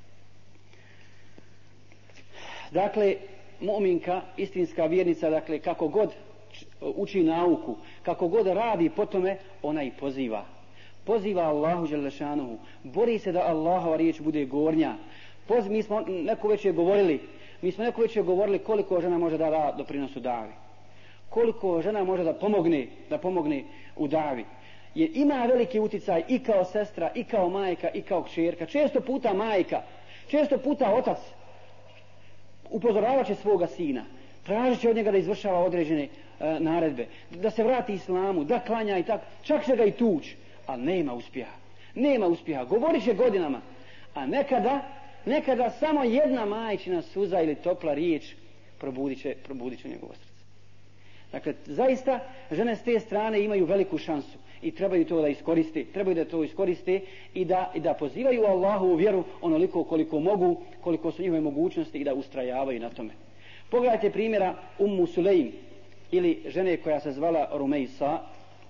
Dakle, mu'minka, istinska vjernica, dakle, kako god uči nauku, kako god radi po tome, ona i poziva. Poziva Allahu dželle šanuhu, bori se da Allahova riječ bude gornja. Mi smo neko već govorili koliko žena može da doprinos u davi. Koliko žena može da pomogne u davi. Jer ima veliki utjecaj i kao sestra, i kao majka, i kao kćerka. Često puta majka, često puta otac upozoravat će svoga sina, tražit će od njega da izvršava određene naredbe, da se vrati islamu, da klanja i tako, čak će ga i tući, ali nema uspjeha, govorit će godinama, a nekada samo jedna majčina suza ili topla riječ probudit će njegovo srce. Dakle, zaista žene s te strane imaju veliku šansu i trebaju da to iskoriste i da pozivaju Allahovu vjeru onoliko koliko mogu, koliko su njihove mogućnosti i da ustrajavaju na tome. Pogledajte primjera Ummu Sulejm ili žene koja se zvala Rumejsa,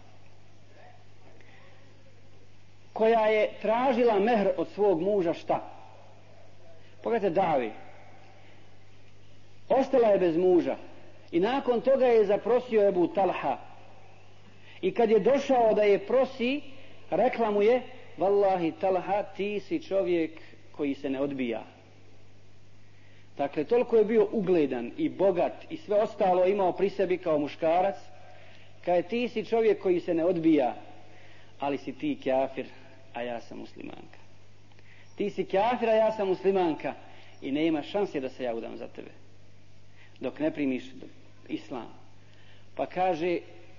koja je tražila mehr od svog muža šta? Pogledajte Davi. Ostala je bez muža i nakon toga je zaprosio Ebu Talha. I kad je došao da je prosi, rekla mu je: Wallahi Talha, ti si čovjek koji se ne odbija. Dakle, toliko je bio ugledan i bogat i sve ostalo imao pri sebi kao muškarac, kaže: ti si čovjek koji se ne odbija, ali si ti kafir, a ja sam muslimanka. Ti si kafir, a ja sam muslimanka i nema šanse da se ja udam za tebe dok ne primiš islam. Pa kaže: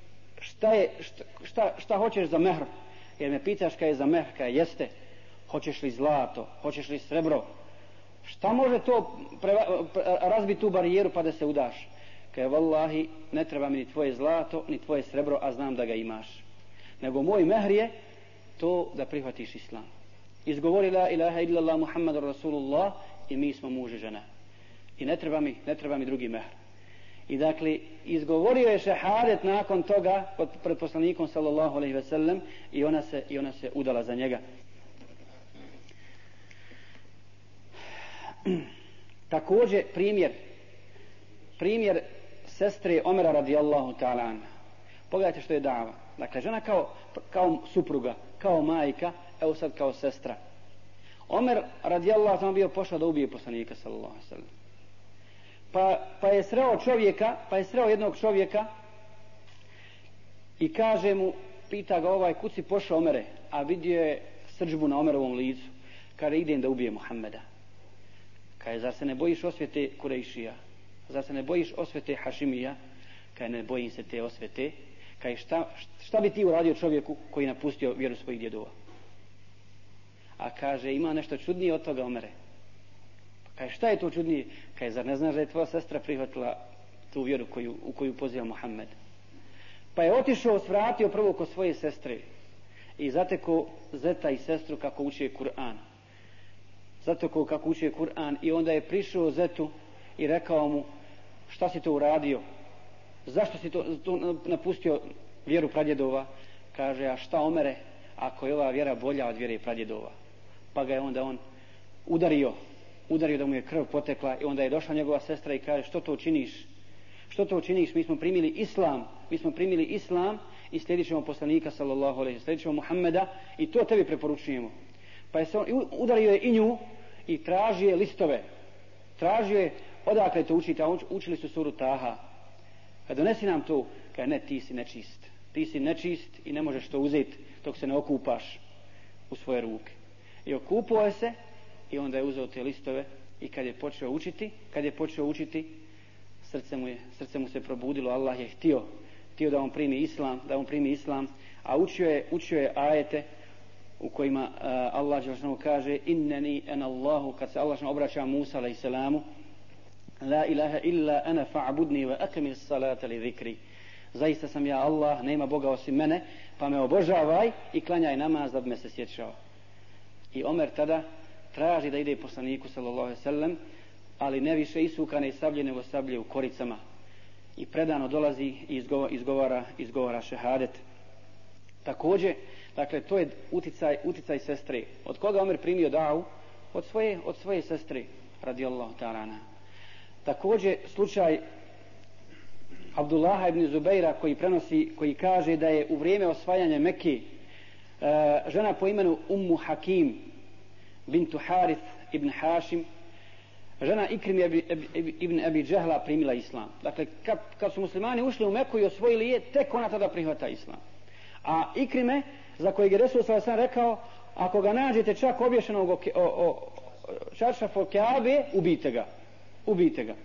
šta hoćeš za mehr? Jer me pitaš kaj je za mehr, kaj jeste. Hoćeš li zlato, hoćeš li srebro? Šta može to razbiti tu barijeru pa da se udaš? Kaj vallahi, ne treba mi ni tvoje zlato, ni tvoje srebro, a znam da ga imaš. Nego moj mehr je to da prihvatiš islam. Izgovori la ilaha illallah Muhammadur Rasulullah i mi smo muž i žena. I ne treba mi drugi mehr. I dakle, izgovorio je šehadet nakon toga pred poslanikom sallallahu alejhi ve sellem i ona se udala za njega. Također primjer sestre Omera radijallahu ta'ala anha. Pogledajte što je dava. Dakle, žena kao supruga, kao majka, evo sad kao sestra. Omer radijallahu ta'ala bio pošao da ubije poslanika sallallahu alejhi ve sellem. Pa je sreo jednog čovjeka i kaže mu, pita ga kud si pošao Omere, a vidio je srdžbu na Omerovom licu. Kaže: idem da ubijem Muhammeda. Kaže: zar se ne bojiš osvete Kurejšija? Zar se ne bojiš osvete Hašimija? Kaže: ne bojim se te osvete. Kaže: šta bi ti uradio čovjeku koji napustio vjeru svojih djedova? A kaže: ima nešto čudnije od toga, Omere. Kaže: šta je to čudnije? Kaže: zar ne znaš da je tvoja sestra prihvatila tu vjeru u koju poziva Muhammed? Pa je otišao, svratio prvo kod svoje sestre i zateko zeta i sestru kako uče Kur'an. I onda je prišao zetu i rekao mu: šta si to uradio? Zašto si to napustio vjeru pradjedova? Kaže: a šta, Omere, ako je ova vjera bolja od vjere pradjedova? Pa ga je onda on udario da mu je krv potekla i onda je došla njegova sestra i kaže: što to činiš? Mi smo primili islam i slijedit ćemo poslanika sallallahu alejhi ve sellem, slijedit ćemo Muhammeda i to tebi preporučujemo. Pa je se on udario je i nju i tražio je listove. Tražio je odakle to učite, a učili su suru Taha. Kad donesi nam to, kaže: ne, ti si nečist i ne možeš to uzeti dok se ne okupaš u svoje ruke. I okupao je se i onda je uzeo te listove i kad je počeo učiti, srce mu se probudilo. Allah je htio da on primi islam, a učio je ajete u kojima Allah dželle kaže: inneni ana Allahu, kad se Allah obraća Musa alejselamu: la ilaha illa ana fa'budni wa aqimi s-salata li zikri. Zaista sam ja Allah, nema Boga osim mene, pa me obožavaj i klanjaj namaz da bi me se sjećao. I Omer tada traži da ide poslaniku sallallahu alejhi ve sellem, ali ne više isukane sablje nego sablje u koricama. I predano dolazi i izgovara šehadet. Dakle, to je uticaj sestre. Od koga Omer primio davu? Od svoje sestre, radijallahu ta'ala anha. Također slučaj Abdullaha ibn Zubeira koji kaže da je u vrijeme osvajanja Mekke žena po imenu Ummu Hakim bintu Harith ibn Hašim, žena Ikrime ibn Abi Džehla primila islam. Dakle, kad su muslimani ušli u Meku i osvojili je, tek ona tada prihvata islam. A Ikrime, za kojeg je Resul sallallahu alejhi ve sellem rekao, ako ga nađete čak obješenog čaršafa Kaabe, ubijte ga.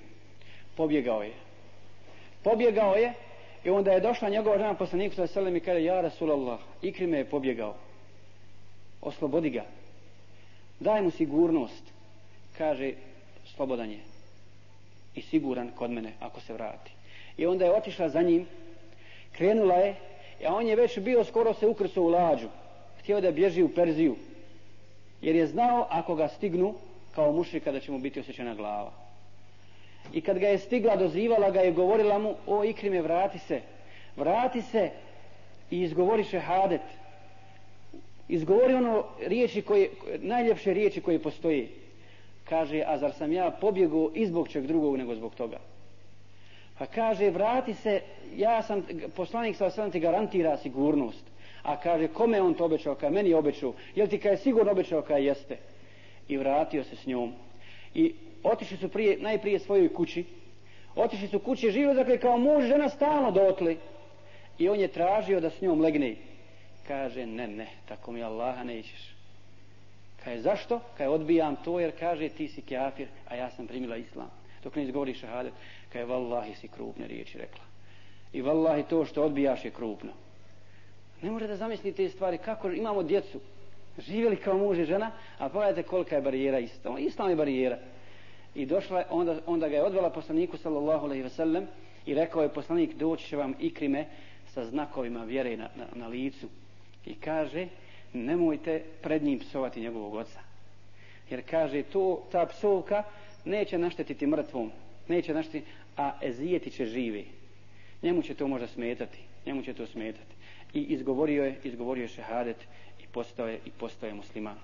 Pobjegao je i onda je došla njegova žena poslaniku sallallahu alejhi ve sellem i kaže: ja Rasulallah, Ikrime je pobjegao, oslobodi ga, daj mu sigurnost. Kaže: slobodan je i siguran kod mene ako se vrati. I onda je otišla za njim, krenula je, a on je već bio skoro se ukrcao u lađu, htio da bježi u Perziju, jer je znao ako ga stignu kao mušrika da će mu biti osjećena glava. I kad ga je stigla, dozivala ga je, govorila mu: o Ikrime, vrati se i izgovori šehadet, izgovori najljepše riječi koje postoje. Kaže: a zar sam ja pobjegao i zbog čeg drugog nego zbog toga? Pa kaže: vrati se, ja sam poslanik sallallahu alejhi ve sellem ti garantira sigurnost. A kaže: kome on to obećao? Kaže: meni je obećao. Jel ti kaže sigurno obećao? Kaže: jeste. I vratio se s njom. I otišli su najprije svojoj kući. Otišli su kući, živio dakle kao muž, žena stalno dotle. I on je tražio da s njom legne. Kaže: ne, tako mi Allaha nećeš. Kaže: zašto? Kaže: odbijam to jer kaže ti si kafir, a ja sam primila islam. Dok ne izgovori šehadet, kaže: vallahi si krupne riječi rekla. I vallahi to što odbijaš je krupno. Ne može da zamislite te stvari, kako imamo djecu, živjeli kao muž i žena, a pogledajte kolika je barijera islam. Islam je barijera. I došla, onda ga je odvela poslaniku sallallahu alejhi ve sellem i rekao je poslanik: doći će vam Ikrime sa znakovima vjere na licu. I kaže: nemojte pred njim psovati njegovog oca. Jer kaže, ta psovka neće naštetiti mrtvom, a ezijeti će živi. Njemu će to možda smetati. I izgovorio je šehadet i postao je musliman.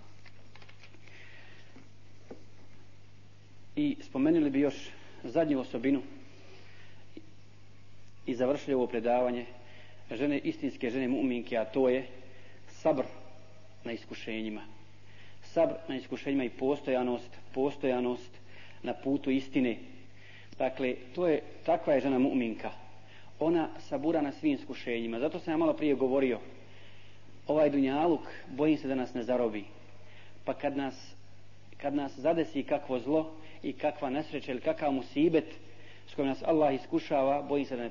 I spomenuli bi još zadnju osobinu i završili ovo predavanje istinske žene mu'minke, a to je sabr na iskušenjima. Sabr na iskušenjima i postojanost na putu istine. Dakle, takva je žena mu'minka. Ona sabura na svim iskušenjima. Zato sam ja malo prije govorio, ovaj dunjaluk, bojim se da nas ne zarobi. Pa kad nas zadesi kakvo zlo i kakva nesreća ili kakav musibet s kojim nas Allah iskušava, bojim se da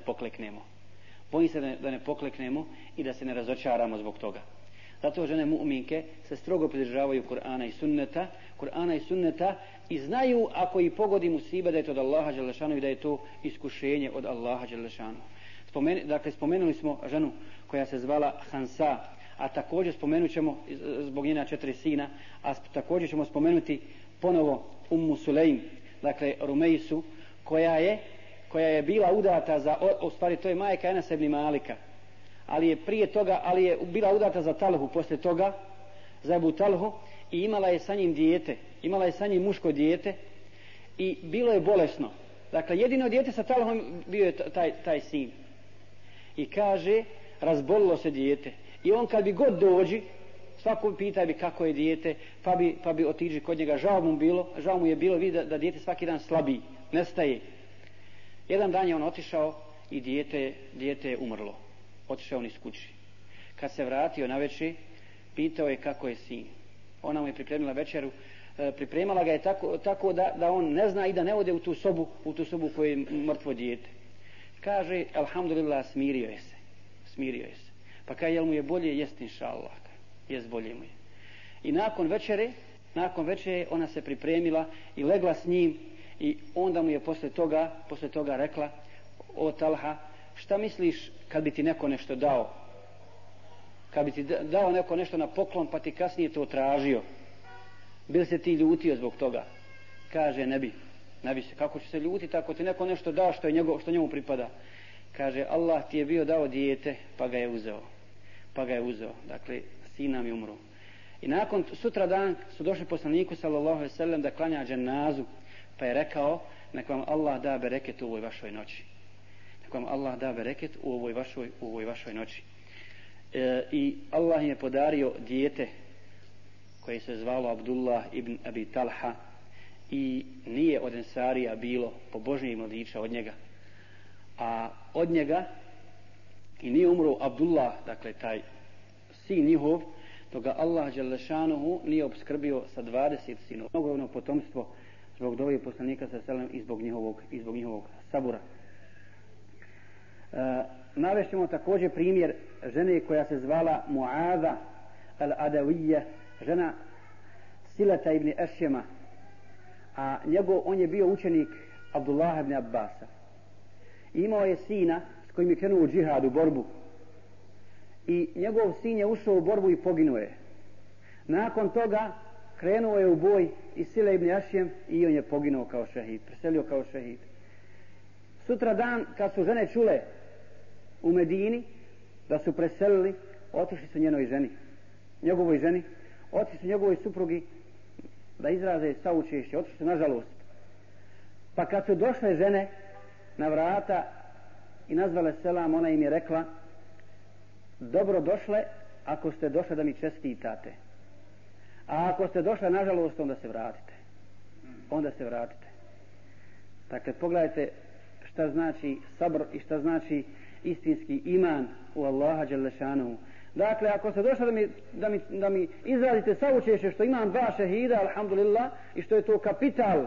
ne pokleknemo i da se ne razočaramo zbog toga. Zato žene mu'minke se strogo pridržavaju Kur'ana i sunneta i znaju ako ih pogodi musibet da je to od Allaha dželle šanu i da je to iskušenje od Allaha dželle šanu. Spomenuli smo ženu koja se zvala Hansa, a također spomenut ćemo zbog njena 4 sina, a također ćemo spomenuti ponovo Ummu Sulejm, dakle Rumejsu, koja je bila udata u stvari to je majka Enesa ibn Malika, ali je bila udata za Talhu poslije toga, za Ebu Talhu, i imala je sa njim muško dijete i bilo je bolesno. Dakle, jedino dijete sa Talhom bio je taj sin. I kaže, razbolilo se dijete. I on kad bi god dođi, svako pita bi kako je dijete, pa bi otiđi kod njega. Žao mu je bilo vidi da dijete svaki dan slabi, nestaje. Jedan dan je on otišao i dijete je umrlo. Otišao on iz kući. Kad se vratio navečer, pitao je kako je sin. Ona mu je pripremila večeru, pripremala ga je tako da on ne zna i da ne ode u tu sobu u kojoj je mrtvo dijete. Kaže, alhamdulillah, smirio je se. Pa kaže, jel mu je bolje? Jest, inšallah. Jest, bolje mu je. I nakon večere ona se pripremila i legla s njim i onda mu je posle toga rekla, o Talha, šta misliš kad bi ti neko nešto dao? Kad bi ti dao neko nešto na poklon pa ti kasnije to tražio, bil se ti ljutio zbog toga? Kaže, ne bi se. Kako će se ljutiti ako ti neko nešto da što njemu pripada? Kaže, Allah ti je bio dao dijete pa ga je uzeo. Dakle, sin nam je umro. I nakon sutra dan su došli poslaniku sallallahu alejhi ve sellem da klanja dženazu, pa je rekao: neka vam Allah da bereket u ovoj vašoj noći. Neka vam Allah da bereket u ovoj vašoj noći. I Allah im je podario dijete koje se zvalo Abdullah ibn Abi Talha i nije od Ensarija bilo pobožnijeg mladića od njega. A od njega i nije umro Abdullah, dakle taj sin njihov, dok ga Allah dželle šanuhu nije obskrbio sa 20 sinova. Mnogo potomstvo zbog dove poslanika sallallahu alejhi ve sellem i zbog njihovog sabura. Navešćemo također primjer žene koja se zvala Mu'aza al-Adawiyya, žena Silata ibn Ašjema, a on je bio učenik Abdullah ibn Abbasa. Imao je sina s kojim je krenuo u džihad, u borbu, i njegov sin je ušao u borbu i poginuo je. Nakon toga krenuo je u boj i Sila ibn Ašjem i on je poginuo kao šehid, preselio kao šehid. Sutra dan kad su žene čule u Medini da su preselili, otišli su njegovoj ženi, otišli su njegovoj suprugi da izraze saučešće, otišli su nažalost. Pa kad su došle žene na vrata i nazvale selam, ona im je rekla: dobro došle ako ste došle da mi čestitate, a ako ste došle nažalost onda se vratite. Dakle, pogledajte šta znači sabr i šta znači istinski iman u Allaha dželle šanuhu. Dakle, ako ste došli da mi izrazite saučešće što imam 2 šehida, alhamdulillah, i što je to kapital,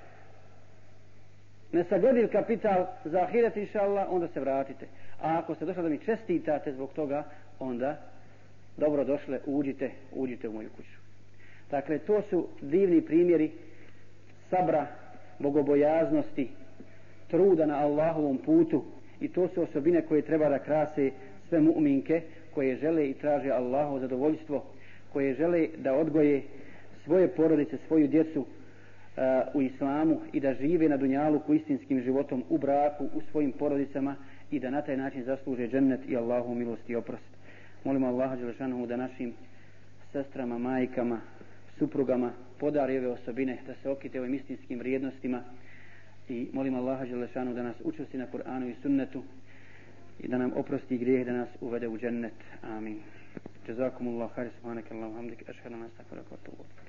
nesaglediv kapital za ahiret, inšallah, onda se vratite. A ako ste došli da mi čestitate zbog toga, onda dobro došle, uđite u moju kuću. Dakle, to su divni primjeri sabra, bogobojaznosti, truda na Allahovom putu, i to su osobine koje treba da krase sve mu'minke koje žele i traže Allahovo zadovoljstvo, koje žele da odgoje svoje porodice, svoju djecu u islamu i da žive na dunjaluku istinskim životom u braku, u svojim porodicama, i da na taj način zasluže džennet i Allahovu milost i oprost. Molimo Allaha dželle šanehu da našim sestrama, majkama, suprugama podari ove osobine, da se okite ovim istinskim vrijednostima, i molim Allaha dželle šanehu da nas učvrsti na Kur'anu i sunnetu i da nam oprosti grijeh, da nas uvede u džennet. Amin. Jazakumullahu khairan, subhanakallahumma wa bihamdika, ashhadu an la ilaha illa anta, astaghfiruka wa atubu ilaik.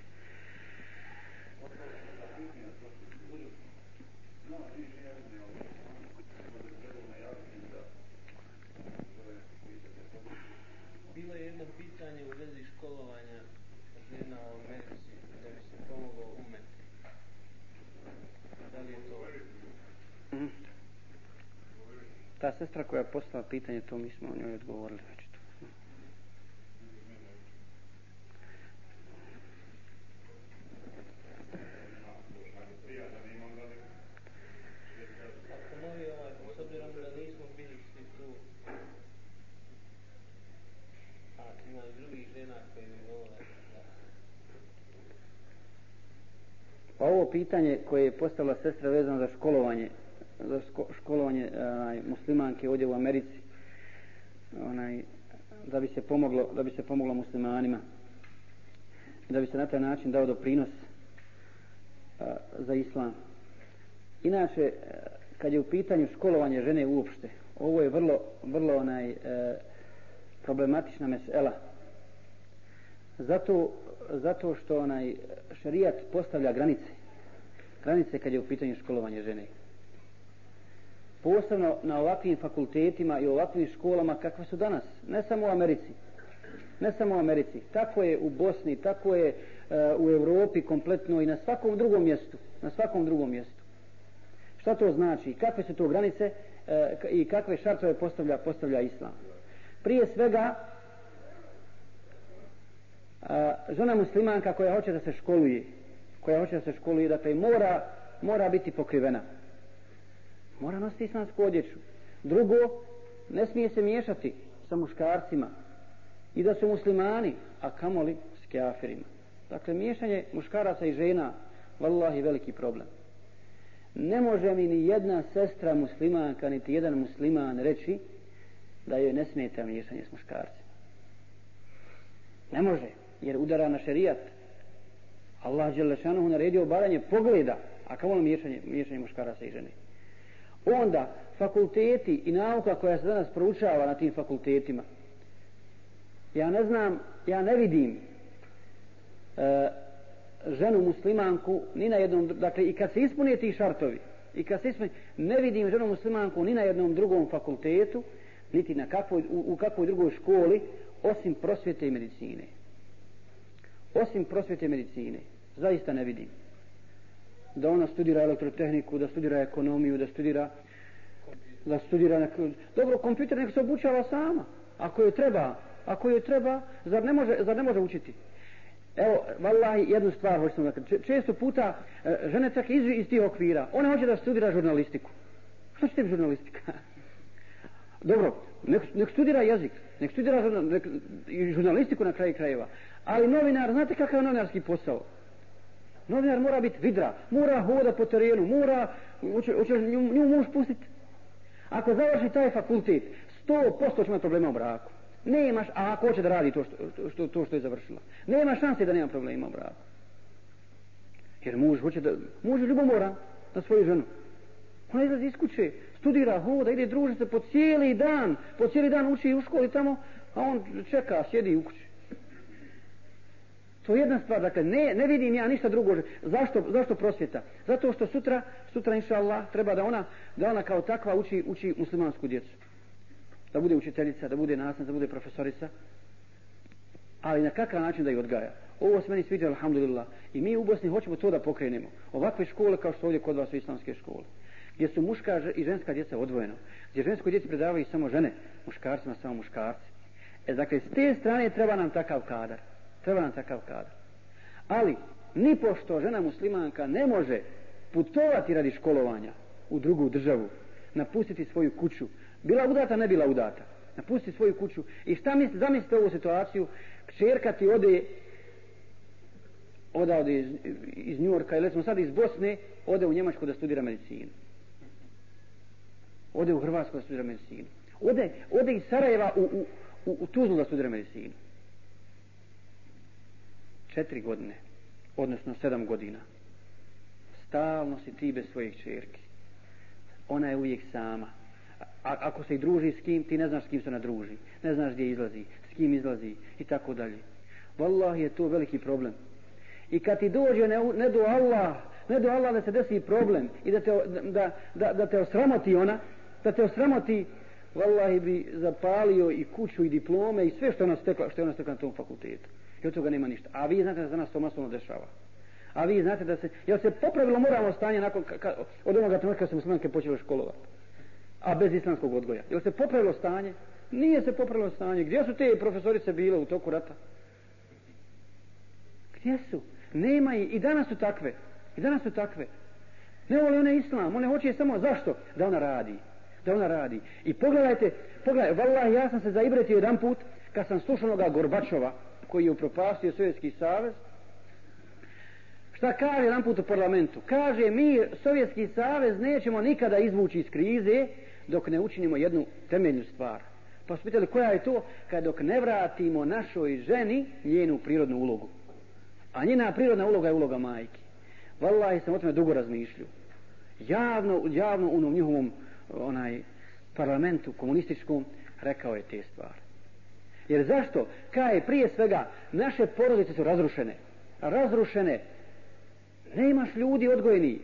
Bilo je jedno pitanje u vezi školovanja žena u Americi, da bi se pomoglo umet. Da li je to? Ta sestra koja je poslala pitanje, to mi smo o njoj odgovorili već. S obzirom da nismo bili svi tu, a ima i drugih žena koje bi volile. Pa ovo pitanje koje je postavila sestra vezano za školovanje muslimanke ovdje u Americi, da bi se pomoglo muslimanima, da bi se na taj način dao doprinos za islam. Inače, kad je u pitanju školovanje žene uopšte, ovo je vrlo problematična mesela. Zato što šerijat postavlja granice kad je u pitanju školovanje žene. Posebno na ovakvim fakultetima i ovakvim školama kakve su danas, ne samo u Americi, tako je u Bosni, tako je u Europi kompletno i na svakom drugom mjestu. Šta to znači? Kakve su to granice i kakve šartove postavlja islam? Prije svega, žena muslimanka koja hoće da se školuje, dakle mora biti pokrivena. Mora nositi islamsku odjeću. Drugo, ne smije se miješati sa muškarcima i da su muslimani, a kamoli s kafirima. Dakle, miješanje muškaraca i žena, vallahi, veliki problem. Ne može mi ni jedna sestra muslimanka, niti jedan musliman reći da joj ne smeta miješanje s muškarcima. Ne može, jer udara na šerijat. Allah dželešanuhu naredio baranje pogleda, a kao ono miješanje muškaraca i žene. Onda, fakulteti i nauka koja se danas proučava na tim fakultetima, ja ne vidim ženu muslimanku ni na jednom, dakle i kad se ispune ti šartovi, ne vidim ženu muslimanku ni na jednom drugom fakultetu, niti u kakvoj drugoj školi, osim prosvjete i medicine. Osim prosvjete i medicine. Zaista ne vidim. Da ona studira elektrotehniku, da studira ekonomiju, da studira dobro, kompjuter nek se obučava sama. Ako joj treba, zar ne može učiti? Evo, vallahi, jednu stvar hoću sam da često puta žene čak iz tih okvira, ona hoće da studira žurnalistiku. Što će tebi žurnalistika? Dobro, nek studira jezik, nek studira žurnalistiku na kraju krajeva. Ali novinar, znate kakav je novinarski posao? Novinar mora biti vidra, mora hoda po terenu, hoćeš nju muž pustiti. Ako završi taj fakultet, 100% će imati problema u braku. Nemaš, a ako hoće da radi to što je završila, nema šanse da nema problema u braku. Jer muž je ljubomoran na svoju ženu. Ona izlazi iz kuće, studira, hoda, ide druži se po cijeli dan uči u školi tamo, a on čeka, sjedi u kući. To je jedna stvar, dakle, ne vidim ja ništa drugo. Zašto prosvjeta? Zato što sutra inša Allah, treba da ona kao takva uči muslimansku djecu. Da bude učiteljica, da bude nastavnica, da bude profesorica. Ali na kakav način da ih odgaja? Ovo se meni sviđa, alhamdulillah. I mi u Bosni hoćemo to da pokrenemo. Ovakve škole kao što ovdje kod vas su islamske škole. Gdje su muška i ženska djeca odvojeno. Gdje ženskoj djeci predavaju samo žene, muškarcima samo muškarci. Dakle, s te strane treba nam takav kadar. Ali, nipošto žena muslimanka ne može putovati radi školovanja u drugu državu, napustiti svoju kuću, bila udata, ne bila udata, napustiti svoju kuću. I šta zamislite ovu situaciju, kćerka ti ode iz Njujorka ili recimo sad iz Bosne, ode u Njemačku da studira medicinu, ode u Hrvatsku da studira medicinu, ode iz Sarajeva u Tuzlu da studira medicinu. 4 godine, odnosno 7 godina. Stalno si ti bez svojih kćerki. Ona je uvijek sama. Ako se i druži s kim, ti ne znaš s kim se ona druži. Ne znaš gdje izlazi, s kim izlazi i tako dalje. Wallahi je to veliki problem. I kad ti dođe ne do Allah da se desi problem i da te osramoti ona, wallahi bi zapalio i kuću i diplome i sve što je ona stekla na tom fakultetu. I od toga nema ništa. A vi znate da se nas to masovno dešava. A vi znate da jel se popravilo moralno stanje od onoga trenutka kad se muslimanke počele školovati, a bez islamskog odgoja? Jel se popravilo stanje? Nije se popravilo stanje. Gdje su te profesorice bile u toku rata? Gdje su? Nema i danas su takve. Ne vole one islam, one hoće samo zašto? Da ona radi. I pogledajte, vallahi, ja sam se zaibretio jedan put kad sam slušao onoga Gorbačova koji je upropastio Sovjetski savez. Šta kaže jedan put u parlamentu? Kaže, mi Sovjetski savez nećemo nikada izvući iz krize dok ne učinimo jednu temeljnu stvar. Pa su pitali koja je to? Kad dok ne vratimo našoj ženi njenu prirodnu ulogu. A njena prirodna uloga je uloga majke. Wallahi sam o tome dugo razmišljao. Javno u njihovom parlamentu komunističkom rekao je te stvari. Jer zašto? Kaj prije svega naše porodice su razrušene. Ne imaš ljudi odgojeni.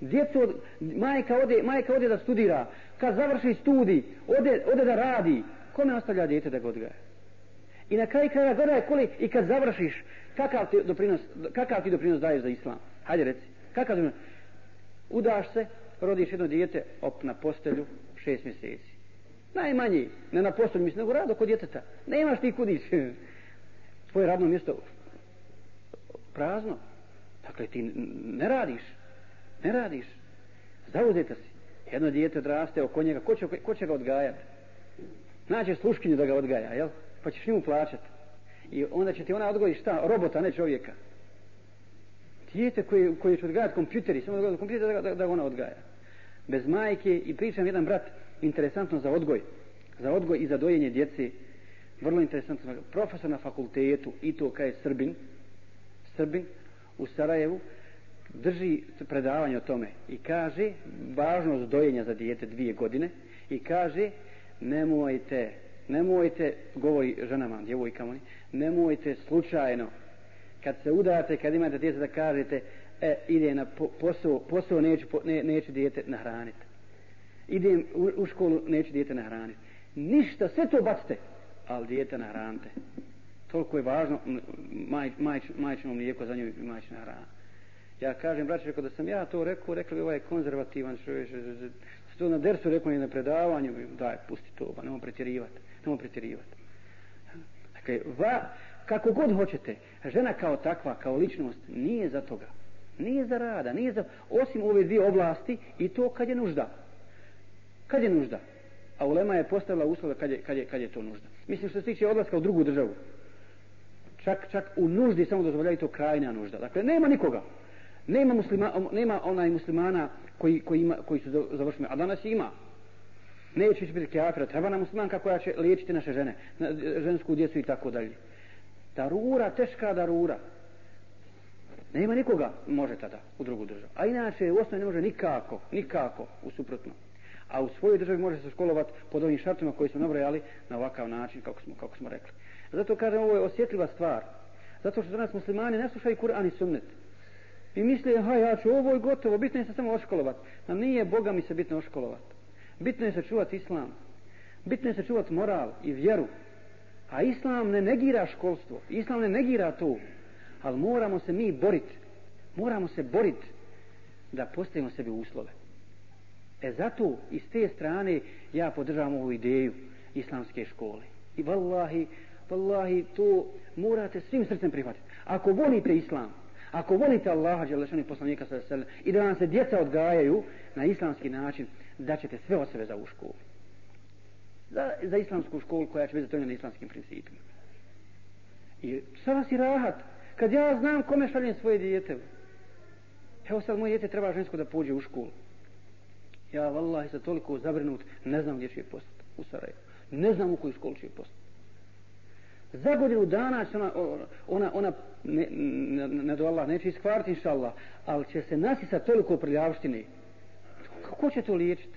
Majka ode da studira. Kad završi studij, ode da radi. Kome ostavlja dijete da ga odgaja? I na kraju kraja gledaj i kad završiš, kakav ti doprinos daješ za islam? Hajde reci. Kakav doprinos? Udaš se, rodiš jedno dijete, na postelju 6 mjeseci. Najmanji, ne na postelju, mislim, nego rado kod djeteta. Nemaš ti kud ići. Tvoje radno mjesto prazno. Dakle, ti ne radiš. Zauzeta si. Jedno dijete odraste oko njega, ko će ga odgajati? Nađeš sluškinju da ga odgaja, jel? Pa ćeš njemu plaćati. I onda će ti ona odgojiti šta? Robota, ne čovjeka. Dijete koje će odgajati kompjuteri, samo da kompjuter da ga ona odgaja. Bez majke, i pričam jedan brat, interesantno za odgoj i za dojenje djece. vrlo interesantno, profesor na fakultetu, i to kao je Srbin u Sarajevu, drži predavanje o tome i kaže važnost dojenja za dijete 2 godine i kaže nemojte, govori ženama, djevojkama, nemojte slučajno kad se udate, kad imate dijete da kažete ide na posao neću dijete nahraniti. Idem u školu, neću dijete nahraniti. Ništa, sve to bacite, ali dijete nahranite. Toliko je važno majčino mlijeko za nju i majčina hrana. Ja kažem, braće, rekao da sam ja to rekao bi ovaj konzervativan čovjek, to na dersu rekao na predavanju, daj, pusti to, pa nemoj pretjerivati. Dakle, kako god hoćete, žena kao takva, kao ličnost, nije za toga. Nije za rada, osim ove 2 oblasti i to kad je nužda. Kad je nužda? A ulema je postavila uslove kad je to nužda. Mislim što se tiče odlaska u drugu državu. Čak u nuždi samo dozvoljaju to krajnja nužda. Dakle, nema nikoga. Nema onaj muslimana koji su završili. A danas ima. Neće biti kafira. Treba nam muslimanka koja će liječiti naše žene. Žensku djecu i tako dalje. Darura, teška darura. Nema nikoga može tada u drugu državu. A inače u osnovi ne može nikako u suprotno. A u svojoj državi može se školovati pod ovim šartima koji smo nabrojali na ovakav način kako smo rekli. Zato kažem, ovo je osjetljiva stvar. Zato što danas muslimani ne slušaju Kur'an i sunnet. I misle, ja ću ovo je gotovo, bitno je se samo oškolovati. A nije Boga mi se bitno oškolovati. Bitno je se čuvati islam. Bitno je se čuvati moral i vjeru. A islam ne negira školstvo. Islam ne negira to. Ali moramo se mi boriti. Moramo se boriti da postavimo sebi uslove. Zato iz te strane ja podržavam ovu ideju islamske škole. I vallahi to morate svim srcem prihvatiti. Ako volite islam, ako volite Allaha dželešani poslanika sallallahu alejhi ve sellem i da vam se djeca odgajaju na islamski način, daćete sve od sebe za ovu školu. Za islamsku školu koja će biti zatojena na islamskim principima. I šta vas i rahat? Kad ja znam kome šaljem svoje dijete. Evo sad moje dijete treba žensko da pođe u školu. Ja vallahi sam toliko zabrinut, ne znam gdje će je postati u Sarajevu. Ne znam u koju školu će je postati. Za godinu dana će ona ne do Allah, neće iskvariti inša Allah, ali će se nasisati toliko prljavštine. Kako će to liječiti?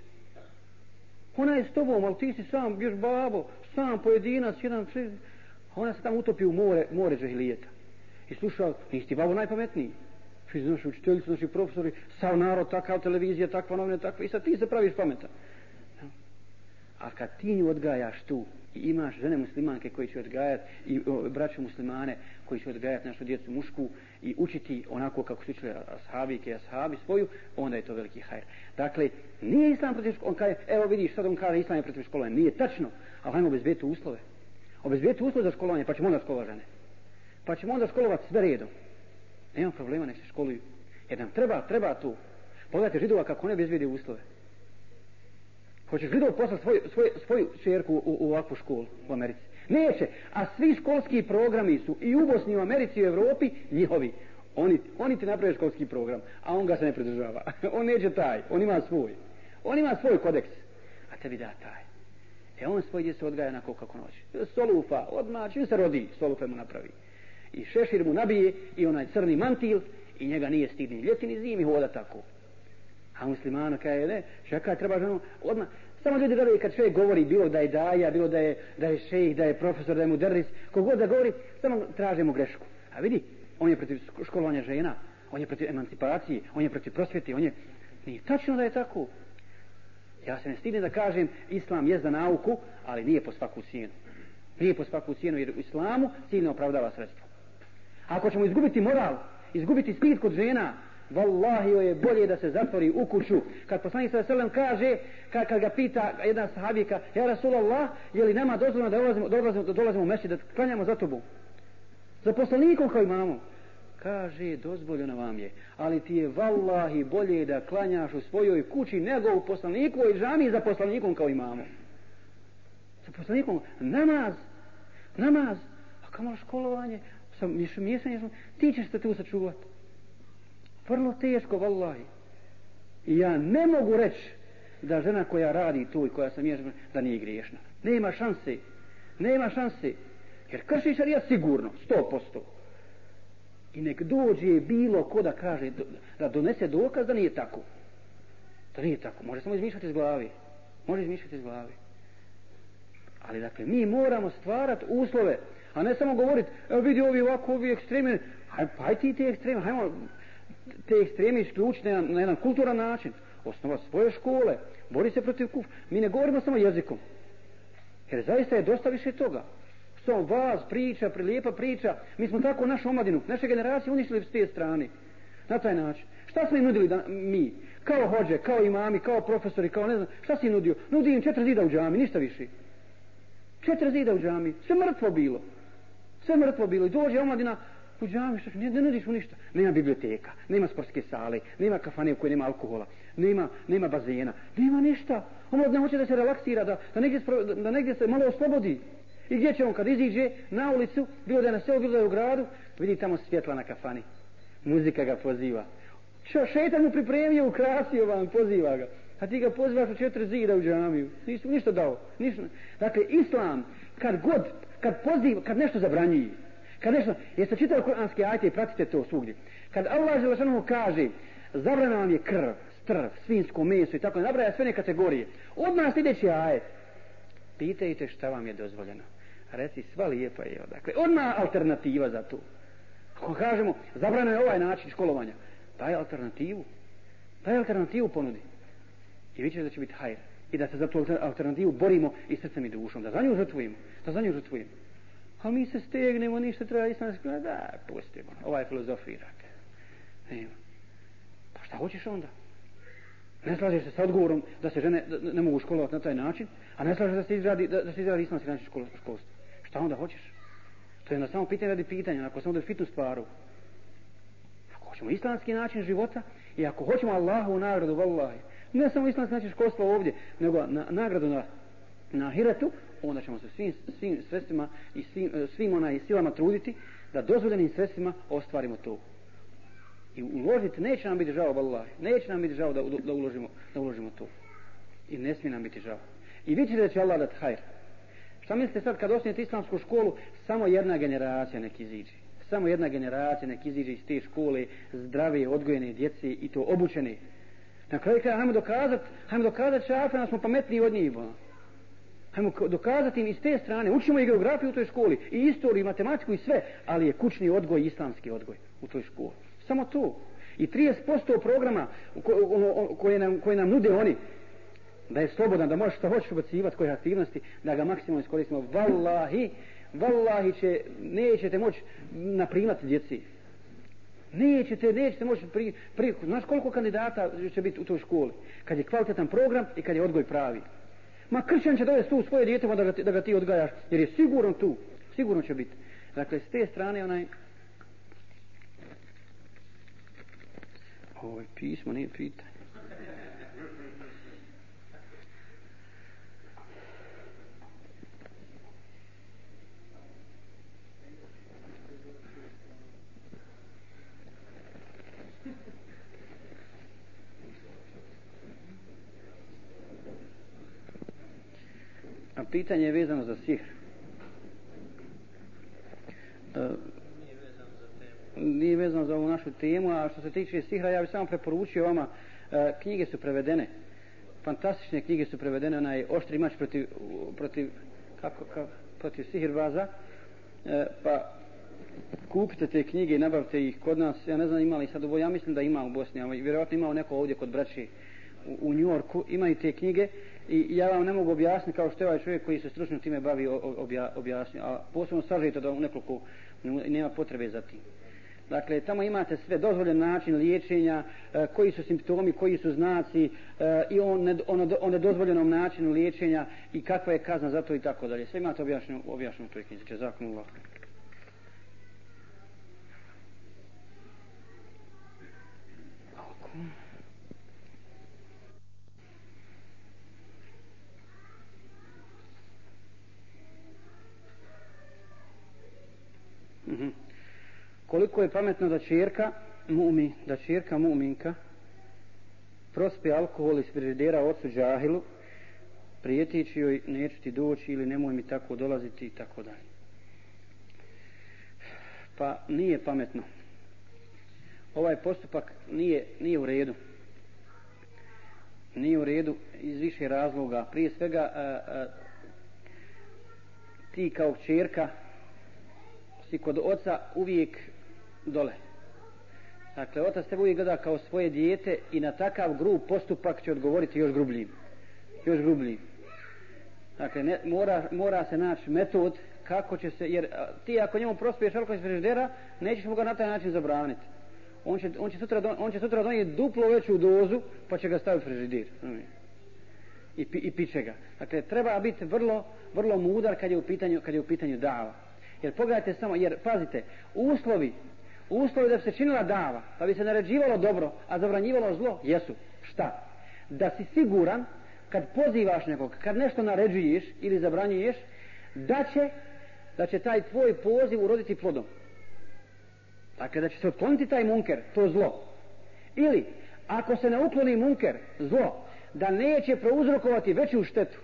Ona je s tobom, ali ti si sam, još babo, sam pojedinac, ona se tamo utopi u more džahilijeta. I slušao, nisi ti babo najpametniji. Naši učiteljice, naši profesori, sav narod, takva televizija, takva novine, takva, i sad ti se praviš pametan. A kad ti nju odgajaš tu i imaš žene muslimanke koji će odgajati i braću muslimane koji će odgajati našu djecu mušku i učiti onako kako su učili ashabike i ashabi svoju, onda je to veliki hajr. Dakle, nije islam protiv školovanja. On kaže, evo vidiš, sad on kaže islam je protiv školovanja. Nije tačno, ali hajmo obezbediti uslove. Obezbediti uslove za školovanje, pa ćemo onda školovati žene. Pa ćemo onda školovati sve redom. Nema problema, nek se školuju. Jer nam treba tu. Pogledajte Židova kako ne obezbedi uslove. Hoćeš Židov poslati svoju čerku u ovakvu školu u Americi? Neće. A svi školski programi su i u Bosni, i u Americi, i u Evropi njihovi. Oni ti naprave školski program, a on ga se ne pridržava. On neće taj, on ima svoj. On ima svoj kodeks. A tebi da taj. On svoj djece odgaja onako kako noće. Solufa, odmah, čim se rodi, solufe mu napravi. I šešir mu nabije i onaj crni mantil i njega nije stidni ljeti ni zimi hoda tako. A muslimano kaže, ne, čekaj, treba ženu, odmah, samo ljudi gledaju kad čovjek govori, bilo da je daja, bilo da je šejh, da je profesor, da je muderris, kogod da govori, samo traže mu grešku. A vidi, on je protiv školovanja žena, on je protiv emancipacije, on je protiv prosvjete, nije tačno da je tako. Ja se ne stidim da kažem, islam je za nauku, ali nije po svaku cijenu. Nije po svaku cijenu jer u islamu ciljno opravdava sredstvo. Ako ćemo izgubiti moral, izgubiti spirit kod žena, vallahi je bolje da se zatvori u kuću. Kad poslanik sallallahu alejhi ve sellem kaže, kad ga pita jedna sahabika, ja Rasulallah, je li nama dozvoljeno da dolazimo u mešćid, da klanjamo za tobom? Za poslanikom kao imamo. Kaže, dozvoljeno vam je, ali ti je vallahi bolje da klanjaš u svojoj kući nego u poslanikovoj džamiji za poslanikom kao imamo. Za poslanikom, namaz, a kamo školovanje, ti ćeš se tu sačuvati. Vrlo teško, vallahi. I ja ne mogu reći da žena koja radi tu i koja sam ješna, da nije griješna. Nema šanse. Nema šanse. Jer krši šarijat sigurno, 100%. I nek dođe bilo ko da kaže, da donese dokaz da nije tako. Da nije tako. Može samo izmišljati iz glavi. Ali dakle, mi moramo stvarati uslove, a ne samo govoriti, evo vidi ovi ovako, ovi ekstremi, hajde ti te ekstremi, hajmo te ekstremi isključiti na jedan kulturan način. Osnova svoje škole, bori se protiv kufra. Mi ne govorimo samo jezikom. Jer zaista je dosta više toga. Samo vas, priča, prelijepa priča. Mi smo tako našu omladinu, naše generacije uništili s te strane. Na taj način. Šta smo im nudili mi? Kao hođe, kao imami, kao profesori, kao ne znam. Šta si im nudio? Nudi im 4 zida u džami, ništa više. 4 zida u džami. Sve mrtvo bilo. I dođe omladina u džami, što ne nudiš mu ništa. Nema biblioteka, nema sportske sale, nema kafane u kojoj nema alkohola, nema bazena, nema ništa. Omladina hoće da se relaksira, da negdje se malo oslobodi. I gdje će on kad iziđe na ulicu, bilo da je na selu, bilo da je u gradu, vidi tamo svjetla na kafani. Muzika ga poziva. Šeitan mu pripremio, ukrasio vam, poziva ga. A ti ga pozivaš u 4 zida u džamiju. Nisu ništa dao. Dakle, islam, kad poziva, kad nešto zabranjuje, jeste čitali kuranske ajete i pratite to svugdje. Kad Allah dželešanohu kaže, zabrana vam je krv, strv, svinjsko meso i tako, nabraja sve one kategorije. Odmah sljedeći ajet. Pitajte šta vam je dozvoljeno. Reci, sva lijepa je. Dakle, odmah alternativa za to. Ako kažemo, zabrano je ovaj način školovanja, daj alternativu ponudi. I vidjet ćete da će biti hajr. I da se za tu alternativu borimo i srcem i dušom. Da za nju žrtvujemo. A mi se stegnemo, ništa treba islamski. Da, pustimo. Ovaj filozofira. Pa šta hoćeš onda? Ne slažeš se sa odgovorom da se žene ne mogu školovati na taj način, a ne slažeš da se izradi islamski način školstva. Šta onda hoćeš? To je na samo pitanje radi pitanja, ako samo da fitnu stvaru. Ako hoćemo islamski način života i ako hoćemo Allahovu nagradu, vallahi, ne samo islamski način školstva ovdje, nego nagradu na ahiretu, onda ćemo se svim sredstvima i svim silama truditi da dozvoljenim sredstvima ostvarimo to. I uložiti, neće nam biti žao, vallahi, neće nam biti žao da uložimo to. I ne smije nam biti žao. I vidite da će Allah dati hajr. Šta mislite sad kad osnijete islamsku školu, samo jedna generacija nek iziđe iz te škole, zdrave, odgojene djece i to obučene. Na kraju kraja hajmo dokazati šafima da smo pametniji od njih. Hajmo dokazati im iz te strane, učimo i geografiju u toj školi, i istoriju, i matematiku i sve, ali je kućni odgoj i islamski odgoj u toj školi. Samo to. I 30% programa koje nam nude oni, da je slobodan, da možeš što hoćeš ubacivati koje aktivnosti, da ga maksimalno iskoristimo. Wallahi nećete moći naprimati djeci. Nećete moći znaš koliko kandidata će biti u toj školi? Kad je kvalitetan program i kad je odgoj pravi. Ma kršćan će dovesti tu svoje djetema da ga ti odgajaš, jer je sigurno tu. Sigurno će biti. Dakle, s te strane ovo je pismo, nije pitanje. A pitanje je vezano za sihr. Nije vezano za ovu našu temu, a što se tiče sihra, ja bih samo preporučio vama, knjige su prevedene, fantastične knjige su prevedene, onaj Oštri mač protiv sihirbaza, pa kupite te knjige i nabavite ih kod nas. Ja ne znam ima li sad ovo, ja mislim da ima u Bosni, a vjerojatno ima neko ovdje kod braće u New Yorku, imaju te knjige i ja vam ne mogu objasniti kao što je ovaj čovjek koji se stručno time bavi objasnio, a posebno sažete da u nekoliko nema potrebe za tim. Dakle, tamo imate sve, dozvoljen način liječenja, koji su simptomi, koji su znaci i o nedozvoljenom načinu liječenja i kakva je kazna za to i tako dalje. Sve imate objašnjeno u toj knjizi. Jazakumullah. Koliko je pametno da ćerka mu'minka prospe alkohol iz frižidera ocu džahilu prijetići joj neću ti doći ili nemoj mi tako dolaziti i tako dalje. Pa nije pametno. Ovaj postupak nije u redu. Nije u redu iz više razloga. Prije svega ti kao kćerka si kod oca uvijek dole. Dakle, otac tebe uvijek gleda kao svoje dijete i na takav grub postupak će odgovoriti još grubljim. Još grubljim. Dakle, mora se naći metod kako će se, jer ti ako njemu prospiješ alkohol iz frižidera, nećeš mu ga na taj način zabraniti. On će sutra donijeti duplo veću dozu, pa će ga staviti u frižider. I piće ga. Dakle, treba biti vrlo, vrlo mudar kad je u pitanju dava. Jer pogledajte samo, jer pazite, uslovi da bi se činila dava, da bi se naređivalo dobro, a zabranjivalo zlo, jesu. Šta? Da si siguran, kad pozivaš nekog, kad nešto naređuješ ili zabranjuješ, da će taj tvoj poziv uroditi plodom. Dakle, da će se otkloniti taj munker, to zlo. Ili, ako se ne ukloni munker, zlo, da neće prouzrokovati veću štetu.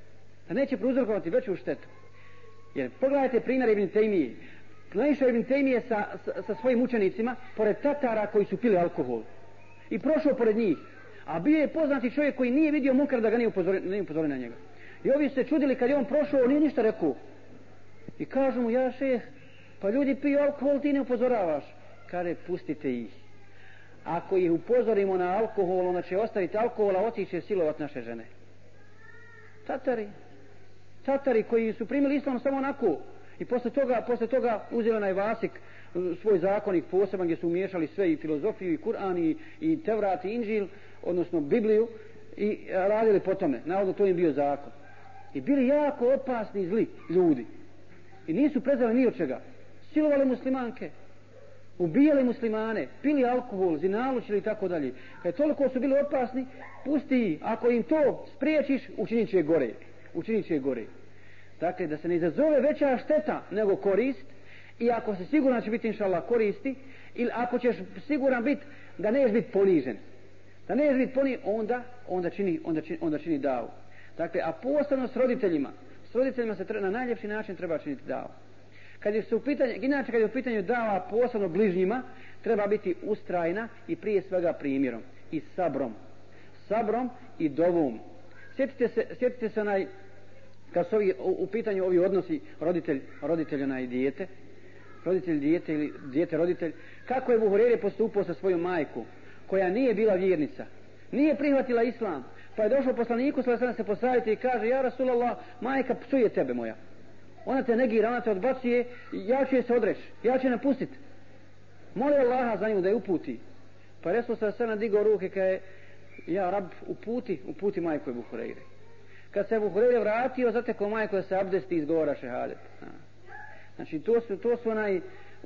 Jer pogledajte primjer Ibn Tejmije. Naišao Ibn Tejmije sa svojim učenicima pored Tatara koji su pili alkohol. I prošao pored njih. A bio je poznati čovjek koji nije vidio munkar da ga nije upozorio na njega. I ovi se čudili kad je on prošao, nije ništa rekao. I kažu mu, ja šeh, pa ljudi piju alkohol, ti ne upozoravaš. Kaže, pustite ih. Ako ih upozorimo na alkohol, onda će ostaviti alkohola, otići će silovat naše žene. Tatari koji su primili islam samo onako. I posle toga uzeli onaj Vasik, svoj zakonik poseban gdje su umiješali sve i filozofiju i Kur'an i Tevrat i Inđil, odnosno Bibliju i radili po tome. Navodno to im bio zakon. I bili jako opasni i zli ljudi. I nisu prezali ni od čega. Silovali muslimanke, ubijali muslimane, pili alkohol, zinalučili i tako dalje. Kad toliko su bili opasni, pusti ih. Ako im to spriječiš, učinit će gore. Dakle, da se ne izazove veća šteta nego korist, i ako se siguran će biti inšallah koristi, ili ako ćeš siguran biti da nećeš biti ponižen, onda čini davu. Dakle, a posebno s roditeljima se na najljepši način treba činiti davu. Kad je u pitanju dava posebno bližnjima, treba biti ustrajna i prije svega primjerom i sabrom i dovom. Sjetite se onaj, kad su u pitanju ovi odnosi roditelj onaj dijete, roditelj dijete ili dijete roditelj, kako je Ebu Hureyre postupao sa svojom majkom, koja nije bila vjernica, nije prihvatila islam, pa je došao poslaniku sallallahu alejhi ve sellem se posavjetiti i kaže, ja Rasulallah, majka psuje tebe moja. Ona te negira, ona te odbacuje, ja ću je se odreći, ja ću je napustiti. Moli Allaha za nju da je uputi. Pa je Resul sallallahu alejhi ve sellem digao ruke kaže, ja Rab, uputi majku Ebu Hureyre. Kad se Ebu Hureyre vratio, zatekao majku da se abdesti i izgovara šehadet. Znači, to su onaj,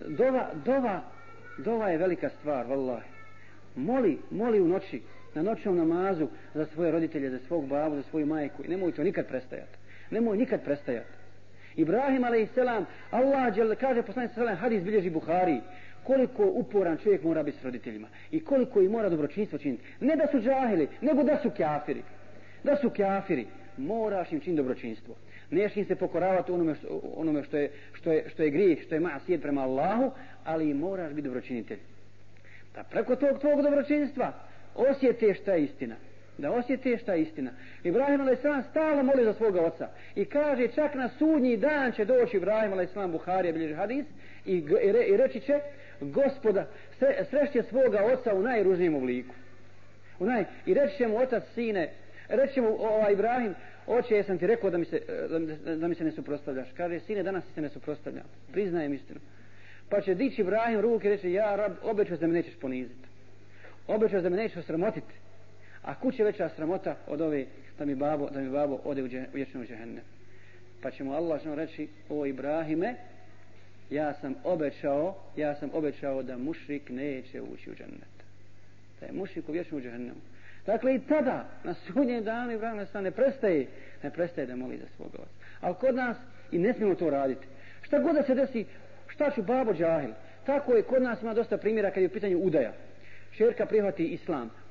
dova je velika stvar, vallahi. Moli u noći, na noćnom namazu za svoje roditelje, za svog babu, za svoju majku. I nemoj to nikad prestajati. Ibrahim a.s. Allah kaže poslanik sallallahu hadis bilježi Buhari, koliko uporan čovjek mora biti s roditeljima i koliko ih mora dobročinstvo činiti. Ne da su džahili, nego da su kafiri. Moraš im činiti dobročinstvo. Neš im se pokoravati onome što je grijeh, što je ma'asijet prema Allahu, ali moraš biti dobročinitelj. Da preko tog tvog dobročinstva osjetiš šta je istina. Ibrahim a.s. stalno moli za svoga oca i kaže, čak na sudnji dan će doći Ibrahim a.s. Buharija bilježi hadis i reći će, Gospoda, srešće svoga oca u najružnijem obliku. I reći će mu otac, sine, reći će mu Ibrahim, oče, jesam ti rekao da mi se ne suprotstavljaš. Kaže, sine, danas se ne suprotstavljam, priznajem istinu. Pa će dići Ibrahim ruke i reći, ja Rab, obećaš da me nećeš poniziti, obećaš da me nećeš osramotiti. A kuće veća sramota od ove da mi babo ode u vječnu džehennem. Pa će mu Allah reći, o Ibrahime, ja sam obećao da mušrik neće ući u džennet. Da je mušrik u vječnu džehennemu. Dakle, i tada, na sudnjem danu Ibrahim ne prestaje da moli za svoga oca. Ali kod nas i ne smijemo to raditi. Šta god da se desi, šta ću babo džahil. Tako je, kod nas ima dosta primjera kad je u pitanju udaja. Šerka prihvati islam,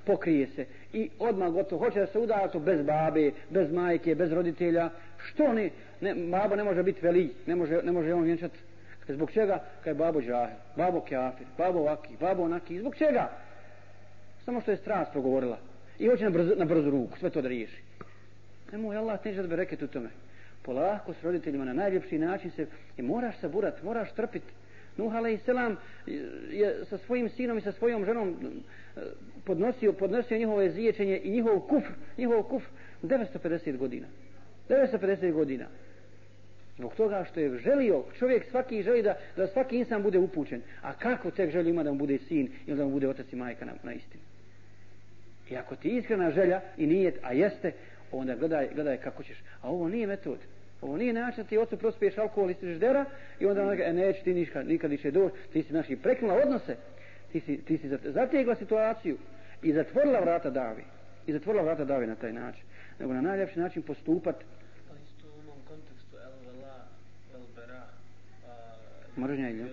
pokrije se i odmah gotovo, hoće da se uda to bez babe, bez majke, bez roditelja, što babo ne može biti veli, ne može on vjenčati. Zbog čega? Kad je babo džahil, babo kafir, babo ovaki, babo onaki, zbog čega? Samo što je strast progovorila i hoće na brzu ruku sve to da riješi. Nemoj, Allah neće da bereket u tome. Polako s roditeljima na najljepši način se i moraš saburat, moraš trpiti. Nuh alejselam je sa svojim sinom i sa svojom ženom podnosio njihovo ziječenje i njihov kufr 950 godina. 950 godina. Zbog toga što je želio, čovjek svaki želi da svaki insan bude upućen. A kako tek želi ima da mu bude sin ili da mu bude otac i majka na istinu? I ako ti iskrena želja i nijet, a jeste, onda gledaj kako ćeš. A ovo nije metod. Ovo nije način da ti ocu prospiješ alkohol iz frižidera i onda neće ti nikad više doći. Ti si naši prekinula odnose. Ti si zategla situaciju i zatvorila vrata davi. I zatvorila vrata davi na taj način. Nego na najljepši način postupat. Ali isto u onom kontekstu el-vela, el-bera. Mržnja ili?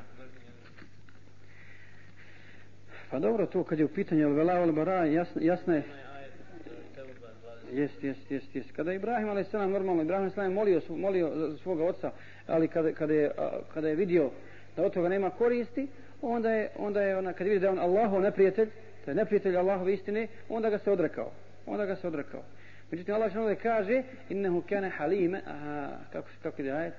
Pa dobro, to kad je u pitanju el-vela, el-bera, jasno je. Jest. Kada je Ibrahim a.s. normalno, Ibrahim a.s. molio svoga oca, ali kada je vidio da od toga nema koristi, onda je kad je vidio da je on Allahov neprijatelj, to je neprijatelj Allahove istine, onda ga se odrekao. Međutim, Allah što kaže, innehu kane halime, kako ide ajet?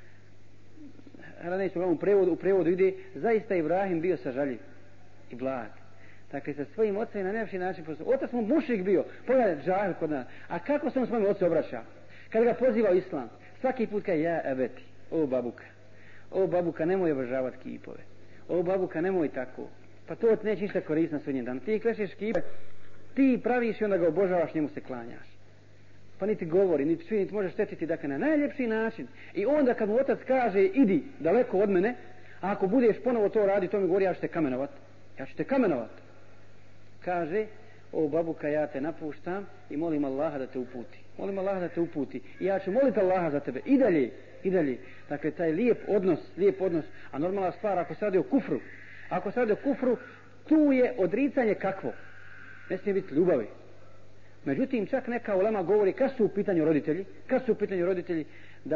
U prevodu ide, zaista Ibrahim bio sažaljiv i blag. Dakle, sa svojim ocem na najljepši način postupao. Otac mu mušrik bio, pogledaj džahil kod nas. A kako se on svojim ocu obraća? Kada ga poziva u islam, svaki put kaže, ja ebeti, o babuka, nemoj obožavati kipove. O babuka, nemoj tako. Pa to neće ništa koristiti na sudnjem danu. Ti klešeš kipove, ti praviš i onda ga obožavaš, njemu se klanjaš. Pa niti govori, niti možeš štetiti, dakle, na najljepši način. I onda kad mu otac kaže, idi daleko od mene, a ako budeš ponovo to radi, to mi govori, ja ću te kamenovat. Kaže, o babuka, ja te napuštam i molim Allaha da te uputi. I ja ću moliti Allaha za tebe. I dalje. Dakle, taj lijep odnos. A normalna stvar, ako se radi o kufru, tu je odricanje kakvo? Ne smije biti ljubavi. Međutim, čak neka ulema govori kad su u pitanju roditelji,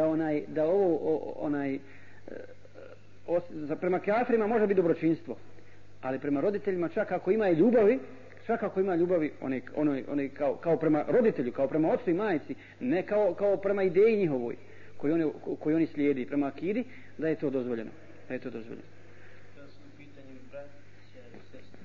prema kafirima može biti dobročinstvo. Ali prema roditeljima čak ako ima ljubavi, kao prema roditelju, kao prema ocu i majci, ne kao prema ideji njihovoj koju oni slijedi, prema akidi, da je to dozvoljeno. Kada su u pitanju braća i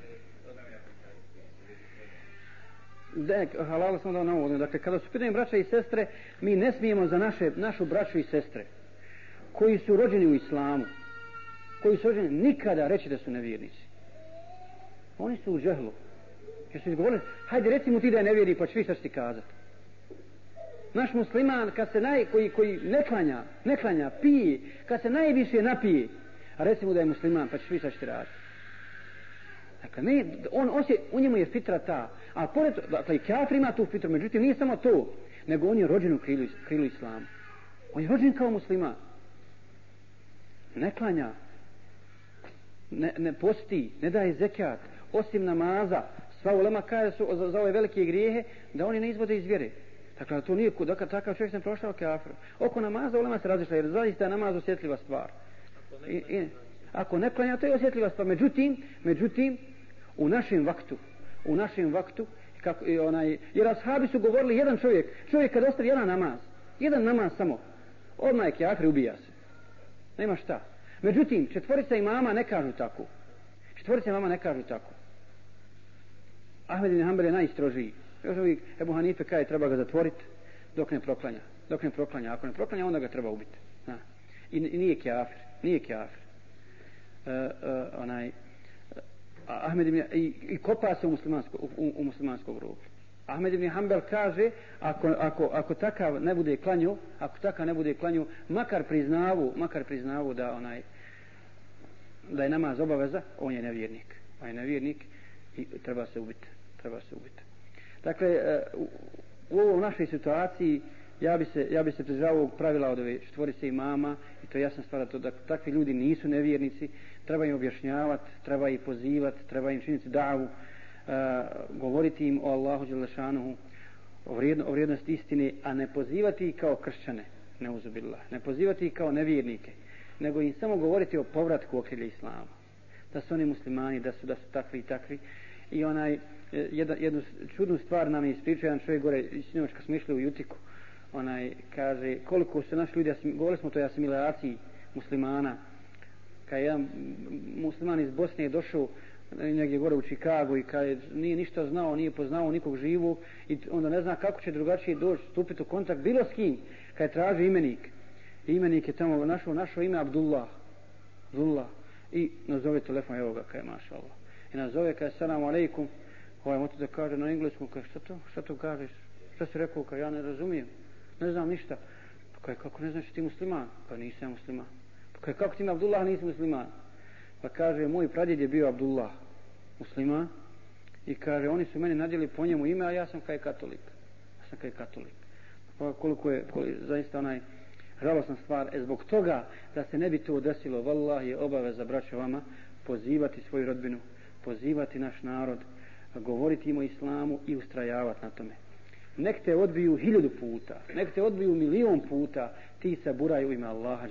sestre, halal sam dao na ovo. Dakle, kada su u pitanju braća i sestre, mi ne smijemo za našu braću i sestre koji su rođeni u islamu, nikada reći da su nevjernici. Oni su u džehlu. Jer su izgovorili, hajde reci mu ti da je nevjernik, pa ćeš vi šta ti kazati. Naš musliman koji ne klanja, pije, kad se najviše napije, a reci mu da je musliman, pa ćeš vi šta ti raditi. Dakle, u njemu je fitra ta, a pored, dakle, i kafir ima tu fitru, međutim nije samo to, nego on je rođen u krilu islamu. On je rođen kao musliman. Ne klanja, ne posti, ne daje zekat, osim namaza. Sva ulema kaže su za ove velike grijehe da oni ne izvode iz vjere. Dakle, to nije, dakle, takav čovjek sam prošao kafir. Oko namaza ulema se različila, jer zaista je namaz osjetljiva stvar. Ako ne klanja, to je osjetljiva stvar. Međutim, u našem vaktu, jer ashabi su govorili, jedan čovjek kad ostavi jedan namaz samo, odmah je kafir, ubija se. Nema šta. Međutim, četvorica imama ne kažu tako. Ahmed ibn Hanbel je najstrožiji. Još uvijek Ebu Hanife kaže treba ga zatvoriti dok ne proklanja. Ako ne proklanja, onda ga treba ubiti. I nije kafir. Ahmed ibn, i kopa se u muslimanskom grobu. Ahmed ibn Hanbel kaže ako takav ne bude klanju, makar priznavu da je namaz obaveza, on je nevjernik i treba se ubiti. Dakle, u ovoj našoj situaciji ja bi se pridržavao ovog pravila od ove četvorice imama, i to je jasna stvar da takvi ljudi nisu nevjernici, treba im objašnjavati, treba ih pozivati, treba im činiti davu, govoriti im o Allahu dželešanuhu, o vrijednosti istine, a ne pozivati ih kao kršćane, neuzubillah, ne pozivati ih kao nevjernike, nego im samo govoriti o povratku okrilja islama, da su oni muslimani, da su takvi i takvi. I jednu čudnu stvar nam je ispričao jedan čovjek gore, sinoć kad smo išli u Jutiku, kaže koliko su naši ljudi, govorili smo o toj asimilaciji muslimana, kad jedan musliman iz Bosne je došao negdje gore u Čikagu i kad nije ništa znao, nije poznao nikog živog i onda ne zna kako će drugačije doći, stupiti u kontakt bilo s kim, kad je tražio imenik. I imenik je tamo našao ime Abdullah i nazove telefon, evo ga, kaj je maša Allah. I nazove, kaj je salamu alaikum, moto da kaže na engleskom, kaj šta to kažeš, šta si rekao, kaj ja ne razumijem, ne znam ništa. Pa kaj, kako ne znaš ti musliman? Pa nisam musliman. Pa kaj, kako ti ime Abdullah nisi musliman? Pa kaže, moj pradjed je bio Abdullah, musliman, i kaže, oni su meni nadjeli po njemu ime, a ja sam kaj katolik. Pa koliko je zaista žalosna stvar, zbog toga da se ne bi to desilo, vallahi je obaveza, braćo, vama pozivati svoju rodbinu, pozivati naš narod, govoriti im o islamu i ustrajavati na tome. Nek te odbiju 1000 puta, nek te odbiju 1.000.000 puta, ti se buraj u ime Allaha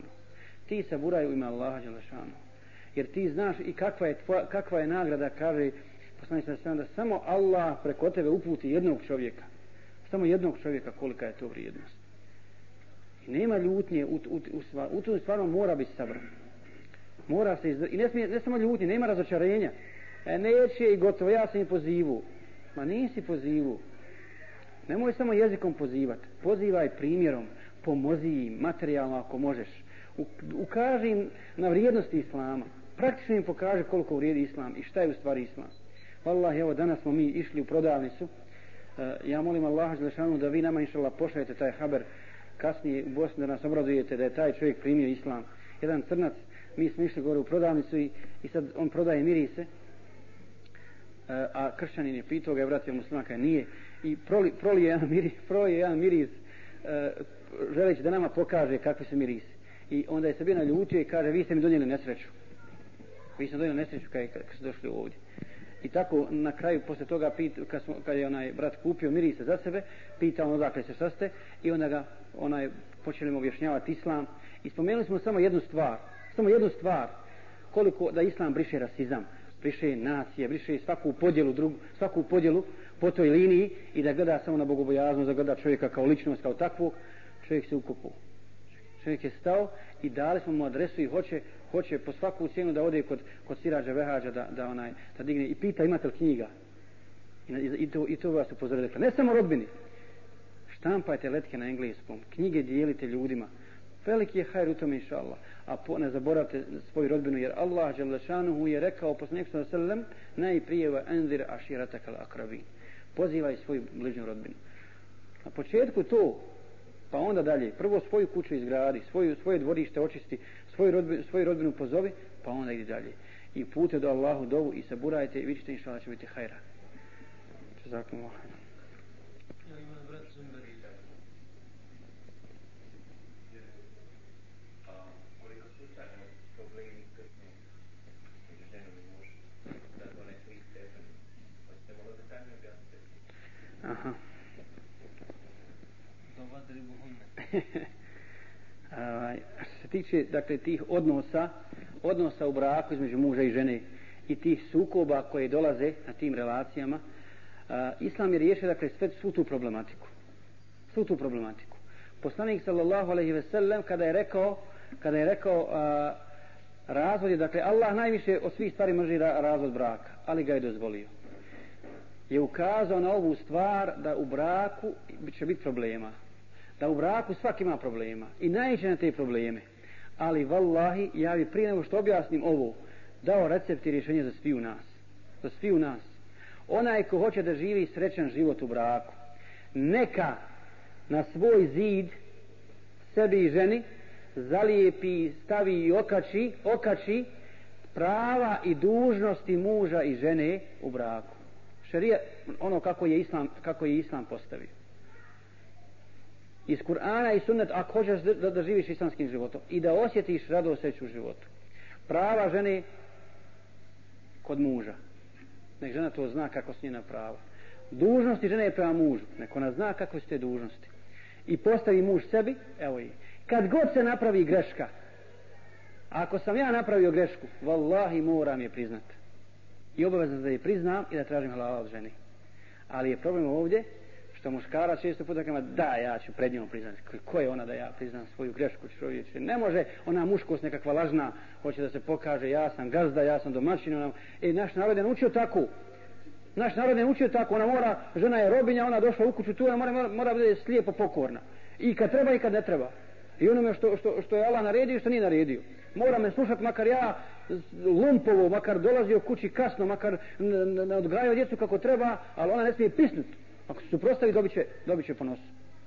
dželešanu. Jer ti znaš i kakva je nagrada, kaže poslanik sallallahu alejhi ve sellem, da samo Allah preko tebe uputi jednog čovjeka, kolika je to vrijednost. I nema ljutnje, u tu stvarno mora biti sabran. Mora se i ne samo ljutnje, nema razočarenja. Neće i gotovo, ja sam i pozivu. Ma nisi pozivu. Nemoj samo jezikom pozivati. Pozivaj primjerom, pomozi im materijalno ako možeš. Ukaži im na vrijednosti islama. Praktično im pokaže koliko vrijedi islam i šta je u stvari islam. Wallahi, evo danas smo mi išli u prodavnicu. Ja molim Allaha dželešanu da vi nama inšallah pošaljete taj haber kasnije u Bosni, da nas obradujete da je taj čovjek primio islam. Jedan crnac, mi smo išli gore u prodavnicu i sad on prodaje mirise, a kršćanin je pitao ga, je vratio muslimaka, nije, i prolije jedan miris želeći da nama pokaže kakvi su mirisi. I onda je se bio naljutio i kaže, vi ste mi donijeli nesreću kad su došli ovdje. I tako na kraju poslije toga kad je onaj brat kupio mirise za sebe, pitao odakle se saste i onda ga počeli mu objašnjavati islam i spomenuli smo samo jednu stvar, koliko da islam briše rasizam, briše nacije, briše svaku podjelu po toj liniji i da gleda samo na bogobojaznost, da gleda čovjeka kao ličnost, kao takvog. Čovjek se ukopao. Čovjek je stao i dali smo mu adresu i hoće po svaku cijenu da ode kod Sirađa Vehađa da digne i pita imate li knjiga. I to vas upozorili. Ne samo rodbini. Štampajte letke na engleskom. Knjige dijelite ljudima. Veliki je hajr u tome, inša Allah. A ne zaboravite svoju rodbinu, jer Allah dželešanuhu je rekao poslaniku sallallahu alejhi ve sellem, najprije wa anzir ashiratakal aqrabin. Pozivaj svoju bližnju rodbinu. Na početku to, pa onda dalje. Prvo svoju kuću izgradi, svoje dvorište očisti, svoju rodbinu pozovi, pa onda ide dalje. I pute do Allahu dovu i saburajte i vi ćete inša Allah će biti hajra. Jazakumullah. Ja imam brat Zumberi. Koliko slučajno problemi krtne među ženom i mužem, da to ne svi stepen, hoćete malo detaljno objasniti? Aha. Što se tiče dakle tih odnosa u braku između muža i žene i tih sukoba koje dolaze na tim relacijama, islam je riješio dakle svu tu problematiku. Poslanik sallallahu alejhi ve sellem kada je rekao razvod je, dakle Allah najviše od svih stvari mrzi razvod braka, ali ga je dozvolio. Je ukazao na ovu stvar da u braku će biti problema. Da u braku svak ima problema i naiđe na te probleme. Ali vallahi, ja bi prije nego što objasnim ovo dao recept i rješenje za sviju nas. Onaj ko hoće da živi srećan život u braku, neka na svoj zid sebi i ženi zalijepi, stavi i okači prava i dužnosti muža i žene u braku. Šerija, ono kako je islam postavio. Iz Kur'ana i sunnet, ako hoćeš da živiš islamskim životom i da osjetiš radost u životu. Prava žene kod muža. nek žena to zna kako su njena prava. Dužnosti žene je prema mužu, nek ona zna kakve su te dužnosti. I postavi muž sebi, evo i. Kad god se napravi greška, ako sam ja napravio grešku, vallahi moram je priznat. I obavezno da je priznam i da tražim halala od žene. Ali je problem ovdje što muškarac često puta kaže da ja ću pred njom priznati. Ko je ona da ja priznam svoju grešku, čovječe? Ne može ona muškost nekakva lažna, hoće da se pokaže ja sam gazda, ja sam domaćin. Naš narod je naučio tako. Naš narod je naučio tako, ona mora, žena je robinja, ona došla u kuću tu, ona mora biti slijepo pokorna. I kad treba i kad ne treba. I onome što je Allah naredio i što nije naredio. Mora me slušati makar ja lumpovo, makar dolazio kući kasno, makar ne odgajao djecu kako treba, ali ona ne smije pisnuti. Ako se suprotstavi dobit će po nosu.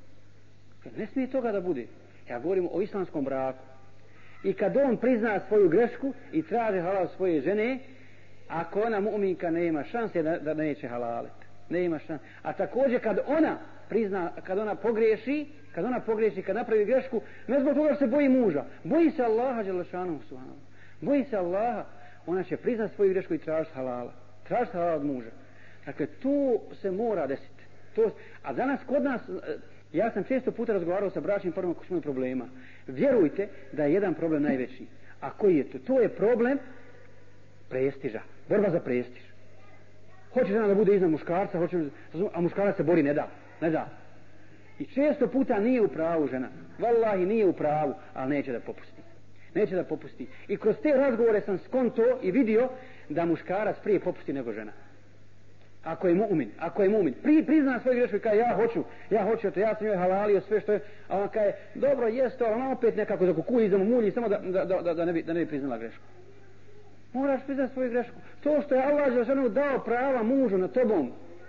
Ne smije toga da bude. Ja govorim o islamskom braku. I kad on prizna svoju grešku i traži halal svoje žene, ako ona mu'minka nema šanse da neće halaliti. Nema šanse. A također kad ona prizna, kad ona pogriješi, kad napravi grešku, ne zbog toga se boji muža. Boji se Allaha dželešanu subhanahu. Boji se Allaha. Ona će priznati svoju grešku i tražiti halala. Tražiti halala od muža. Dakle, to se mora desiti. A danas kod nas, ja sam često puta razgovarao sa bračnim parovima koji su imali problema. Vjerujte da je jedan problem najveći. A koji je to? To je problem prestiža. Borba za prestiž. Hoće žena da bude iznad muškarca, a muškarac se bori, ne da. I često puta nije u pravu žena. Wallahi nije u pravu, ali neće da popusti. I kroz te razgovore sam skonto i vidio da muškarac prije popusti nego žena. Ako je mu'min, prizna svoju grešku i kaže ja hoću, to ja sam joj halalio sve što je, a on kaže dobro jest to, ona opet nekako zakukulji za mulji samo da ne bi priznala grešku. Moraš priznati svoju grešku. To što je Allah dželešanu dao prava mužu na tobom,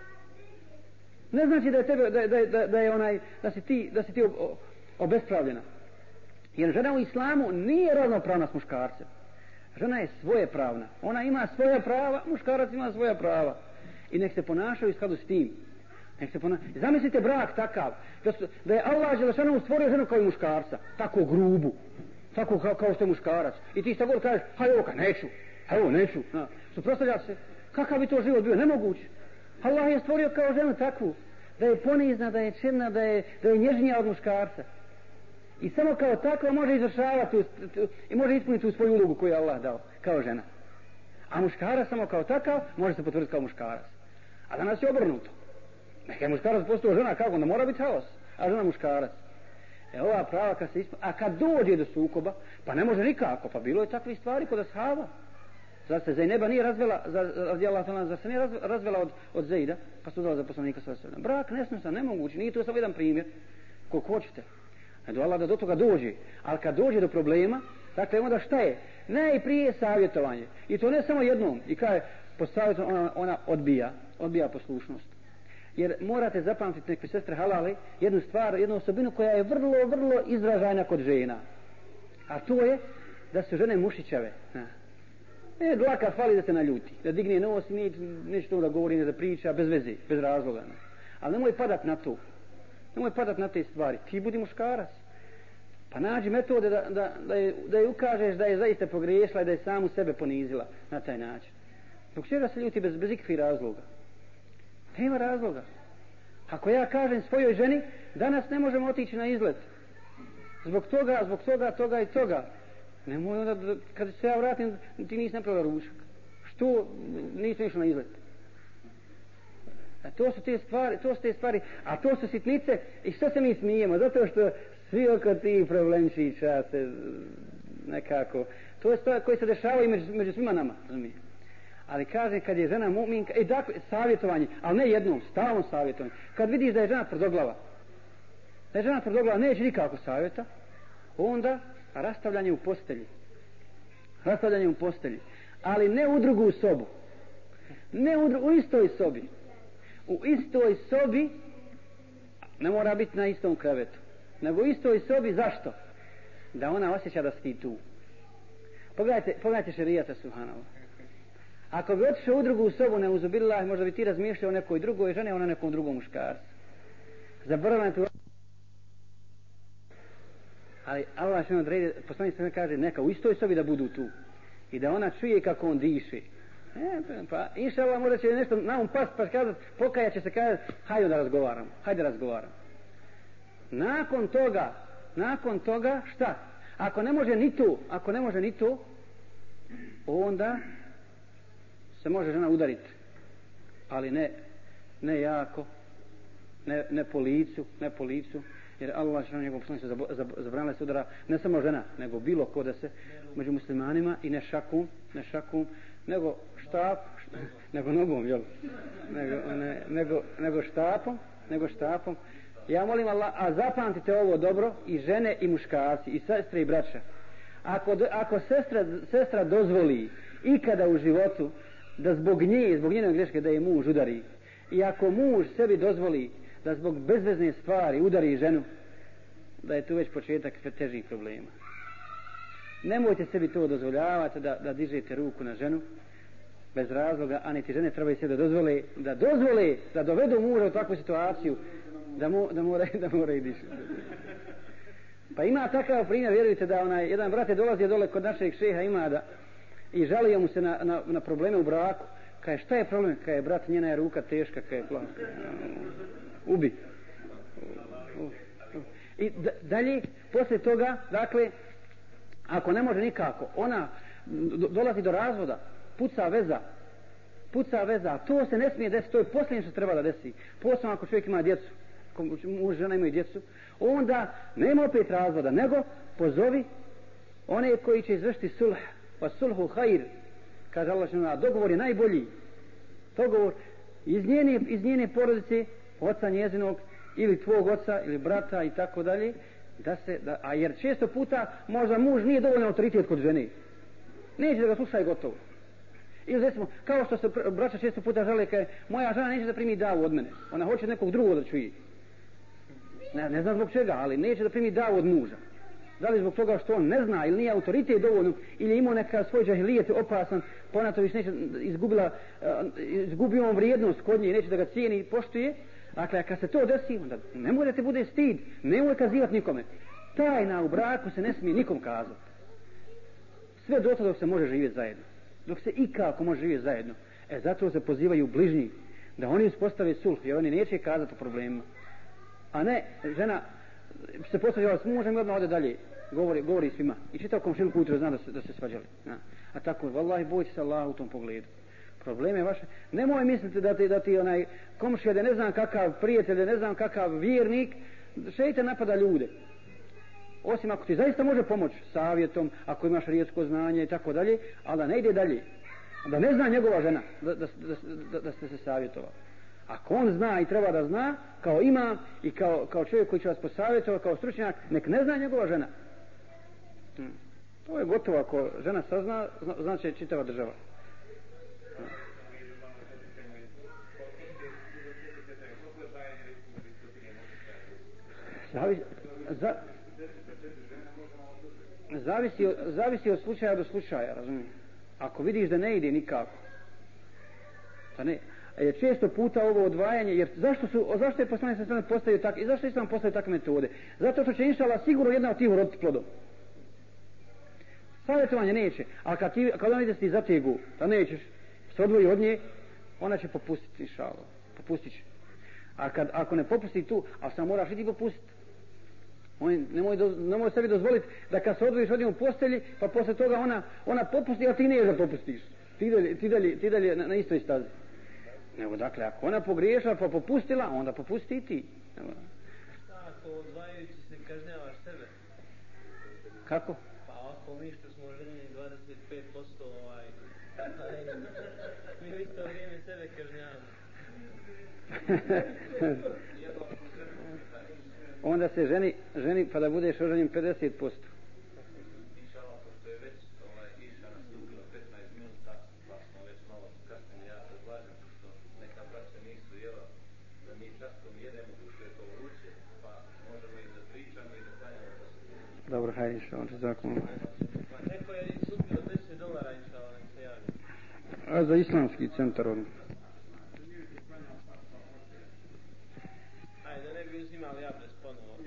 ne znači da je tebe, da si ti obespravljena. Jer žena u islamu nije ravnopravna s muškarcem. Žena je svojepravna. Ona ima svoja prava, muškarac ima svoja prava. I nek se ponašaju u skladu s tim. Zamislite brak takav, da je Allah dželešanu stvorio ženu kao i muškarca, tako grubu, tako kao što je muškarac. I ti sad kažeš, neću. Suprotstavlja se. Kakav bi to život bio? Nemoguće. Allah je stvorio kao ženu takvu, da je ponizna, da je čedna, da je nježnija od muškarca. I samo kao takva može izvršavati i može ispuniti tu svoju ulogu koju je Allah dao, kao žena. A muškarac samo kao takav može se potvrditi kao muškarac. A danas je obrnuto. Neka je muškarac postao žena, kako? Da mora biti haos. A žena muškarac. Ova prava kad se a kad dođe do sukoba, pa ne može nikako. Pa bilo je takvih stvari kod ashaba. Zar se Zajneba nije razvela, zar se nije razvela od Zejda, pa su udala za poslanika sallallahu alejhi ve sellem. Brak nesnosan, nemoguće, nije to samo jedan primjer. Koliko hoćete. Do Allah da do toga dođe. Ali kad dođe do problema, dakle onda šta je? Najprije savjetovanje. I to ne samo jednom. I kaže, po savjetovanju ona odbija poslušnost. Jer morate zapamtiti, nekvi sestre halale, jednu stvar, jednu osobinu koja je vrlo, vrlo izražajna kod žena. A to je da su žene mušićave. Dlaka fali da se naljuti. Da digne nos i neće to da govori, ne da priča, bez veze, bez razloga. Ali nemoj padat na to. Nemoj padat na te stvari. Ti budi muškarac. Pa nađi metode da je ukažeš da je zaista pogriješila i da je samu sebe ponizila na taj način. Zbog čega se ljuti bez ikakvih razloga? Nema razloga. Ako ja kažem svojoj ženi, danas ne možemo otići na izlet. Zbog toga i toga. Nemoj onda, kad se ja vratim, ti nisi napravila ručak. Što nisi išla na izlet? A to su te stvari, a to su sitnice. I što se mi smijemo? Zato što svi oko tih problemčića se nekako, to je stvar koje se dešavaju među svima nama, razumijete? Ali kaže kad je žena mu'minka, dakle savjetovanje, ali ne jednom, stalno savjetovanje. Kad vidiš da je žena tvrdoglava, neće nikako savjeta, onda rastavljanje u postelji. Ali ne u drugu sobu. U istoj sobi, ne mora biti na istom krevetu, nego u istoj sobi, zašto? Da ona osjeća da si ti tu. Pogledajte šerijata subhanallah. Ako bi otišao u drugu sobu, ne uzubillah, možda bi ti razmišljao o nekoj drugoj žene, a o nekom drugom muškarcu. Zaboravljam tu. Ali Allah što odredi, poslanik se kaže neka u istoj sobi da budu tu. I da ona čuje kako on diše. Pa inša Allah možda će nešto na um past pa kazati, pokajat će se kazati, hajde da razgovaram. Nakon toga šta? Ako ne može ni to, onda se može žena udariti. Ali ne jako, ne po licu, jer Allah što njegov poslanik se zabranila se udara ne samo žena, nego bilo ko da se među muslimanima i ne šakom, nego štap, nego nogom, jel? Nego štapom. Ja molim Allah, a zapamtite ovo dobro, i žene i muškarci, i sestre i braća. Ako sestra dozvoli ikada u životu da zbog njene greške da je muž udari, i ako muž sebi dozvoli da zbog bezvezne stvari udari ženu, da je to već početak težih problema. Nemojte sebi to dozvoljavati da dižete ruku na ženu bez razloga, a niti žene trebaju se da dovedu muža u takvu situaciju da mora i dišiti. Pa ima takav primjer, vjerujte da jedan brat je dolazio dole kod našeg šeha Imada i žalio mu se na probleme u braku. Kaže, šta je problem? Kaže, brat, njena je ruka teška, kaže, plaska. Ubi. I dalje, poslije toga, dakle, ako ne može nikako, ona dolazi do razvoda, puca veza, to se ne smije desiti, to je posljednje što treba da desi. Posebno ako čovjek ima djecu, muž, žena imaju djecu, onda nema opet razvoda, nego pozovi one koji će izvršiti sulh, pa sulhu hajr, kaže Allah što dogovor je najbolji. Dogovor iz njene porodice, oca njezinog, ili tvog oca, ili brata i tako dalje, a jer često puta možda muž nije dovoljno autoritet kod žene. Neće da ga sluša i gotovo. Ili recimo, kao što se braća često puta žale, kaže, moja žena neće da primi davu od mene. Ona hoće nekog drugog da čuje. Ne znam zbog čega, ali neće da primi davu od muža. Da li zbog toga što on ne zna ili nije autoritet dovoljno, ili je imao neka svoj džahilijet opasan, pa ona to više neće izgubio on vrijednost kod nje i neće da ga cijeni i poštuje. Dakle, kad se to desi, onda nemoj da te bude stid, nemoj kazivati nikome. Tajna u braku se ne smije nikom kazati. Sve do tada dok se može živjeti zajedno. Dok se ikako može živjeti zajedno. Zato se pozivaju bližnji, da oni uspostave sulh, jer oni neće kazati o problemima. A ne, žena se postavlja s mužem i odmah ode dalje. Govori svima. I čitav komšiluk ujutro zna da se svađali. A tako, vallahi, bojte se Allah u tom pogledu. Probleme vaše. Nemoj misliti da ti onaj komšija, da ne znam kakav prijatelj, da ne znam kakav vjernik, šeitan napada ljude. Osim ako ti zaista može pomoći savjetom, ako imaš rijetsko znanje i tako dalje, ali da ne ide dalje. Da ne zna njegova žena da ste se savjetovali. Ako on zna i treba da zna, kao imam i kao čovjek koji će vas posavjetovati, kao stručnjak, nek ne zna njegova žena. To je gotovo, ako žena sazna, znači čitava država. Zavisi od slučaja do slučaja, razumijem. Ako vidiš da ne ide nikako, da ne, često puta ovo odvajanje, jer zašto je poslanik sa strane postavio tako, i zašto Islam postavio takve metode? Zato što će inšala sigurno jedna od tih uroditi plodom. Savjetovanje neće, ali kad on ide s ti zategu, da nećeš, se odvoji od nje, ona će popustiti, inšala, popustit će. A ako ne popusti tu, a sam moraš i ti popustiti. Nemoj sebi dozvoliti da kad se odvojiš od nje u postelji, pa posle toga ona popusti, a ti ne da popustiš. Ti dalje na istoj stazi. Nego dakle, ako ona pogriješila pa popustila, onda popusti i ti. Ako odvajajući se kažnjavaš sebe. Kako? Pa ako mi što smo ženjeni 25% mi u isto vrijeme sebe kažnjavamo. Onda se ženi pa da budeš oženjen 50%. Dobro, hajde što on će zakon. Neko je skupio $10 inšala, nek se javi. A za islamski centar on. Ajde, ne bi uzimali abdes ponovo.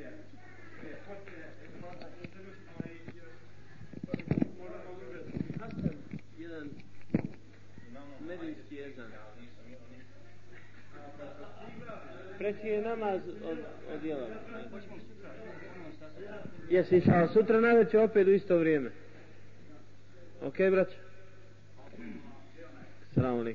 Jedan medijski jezan. Preći je namaz od jela. Jesi išao sutra navečer opet u isto vrijeme. Ok, brać? Salamu alejkum.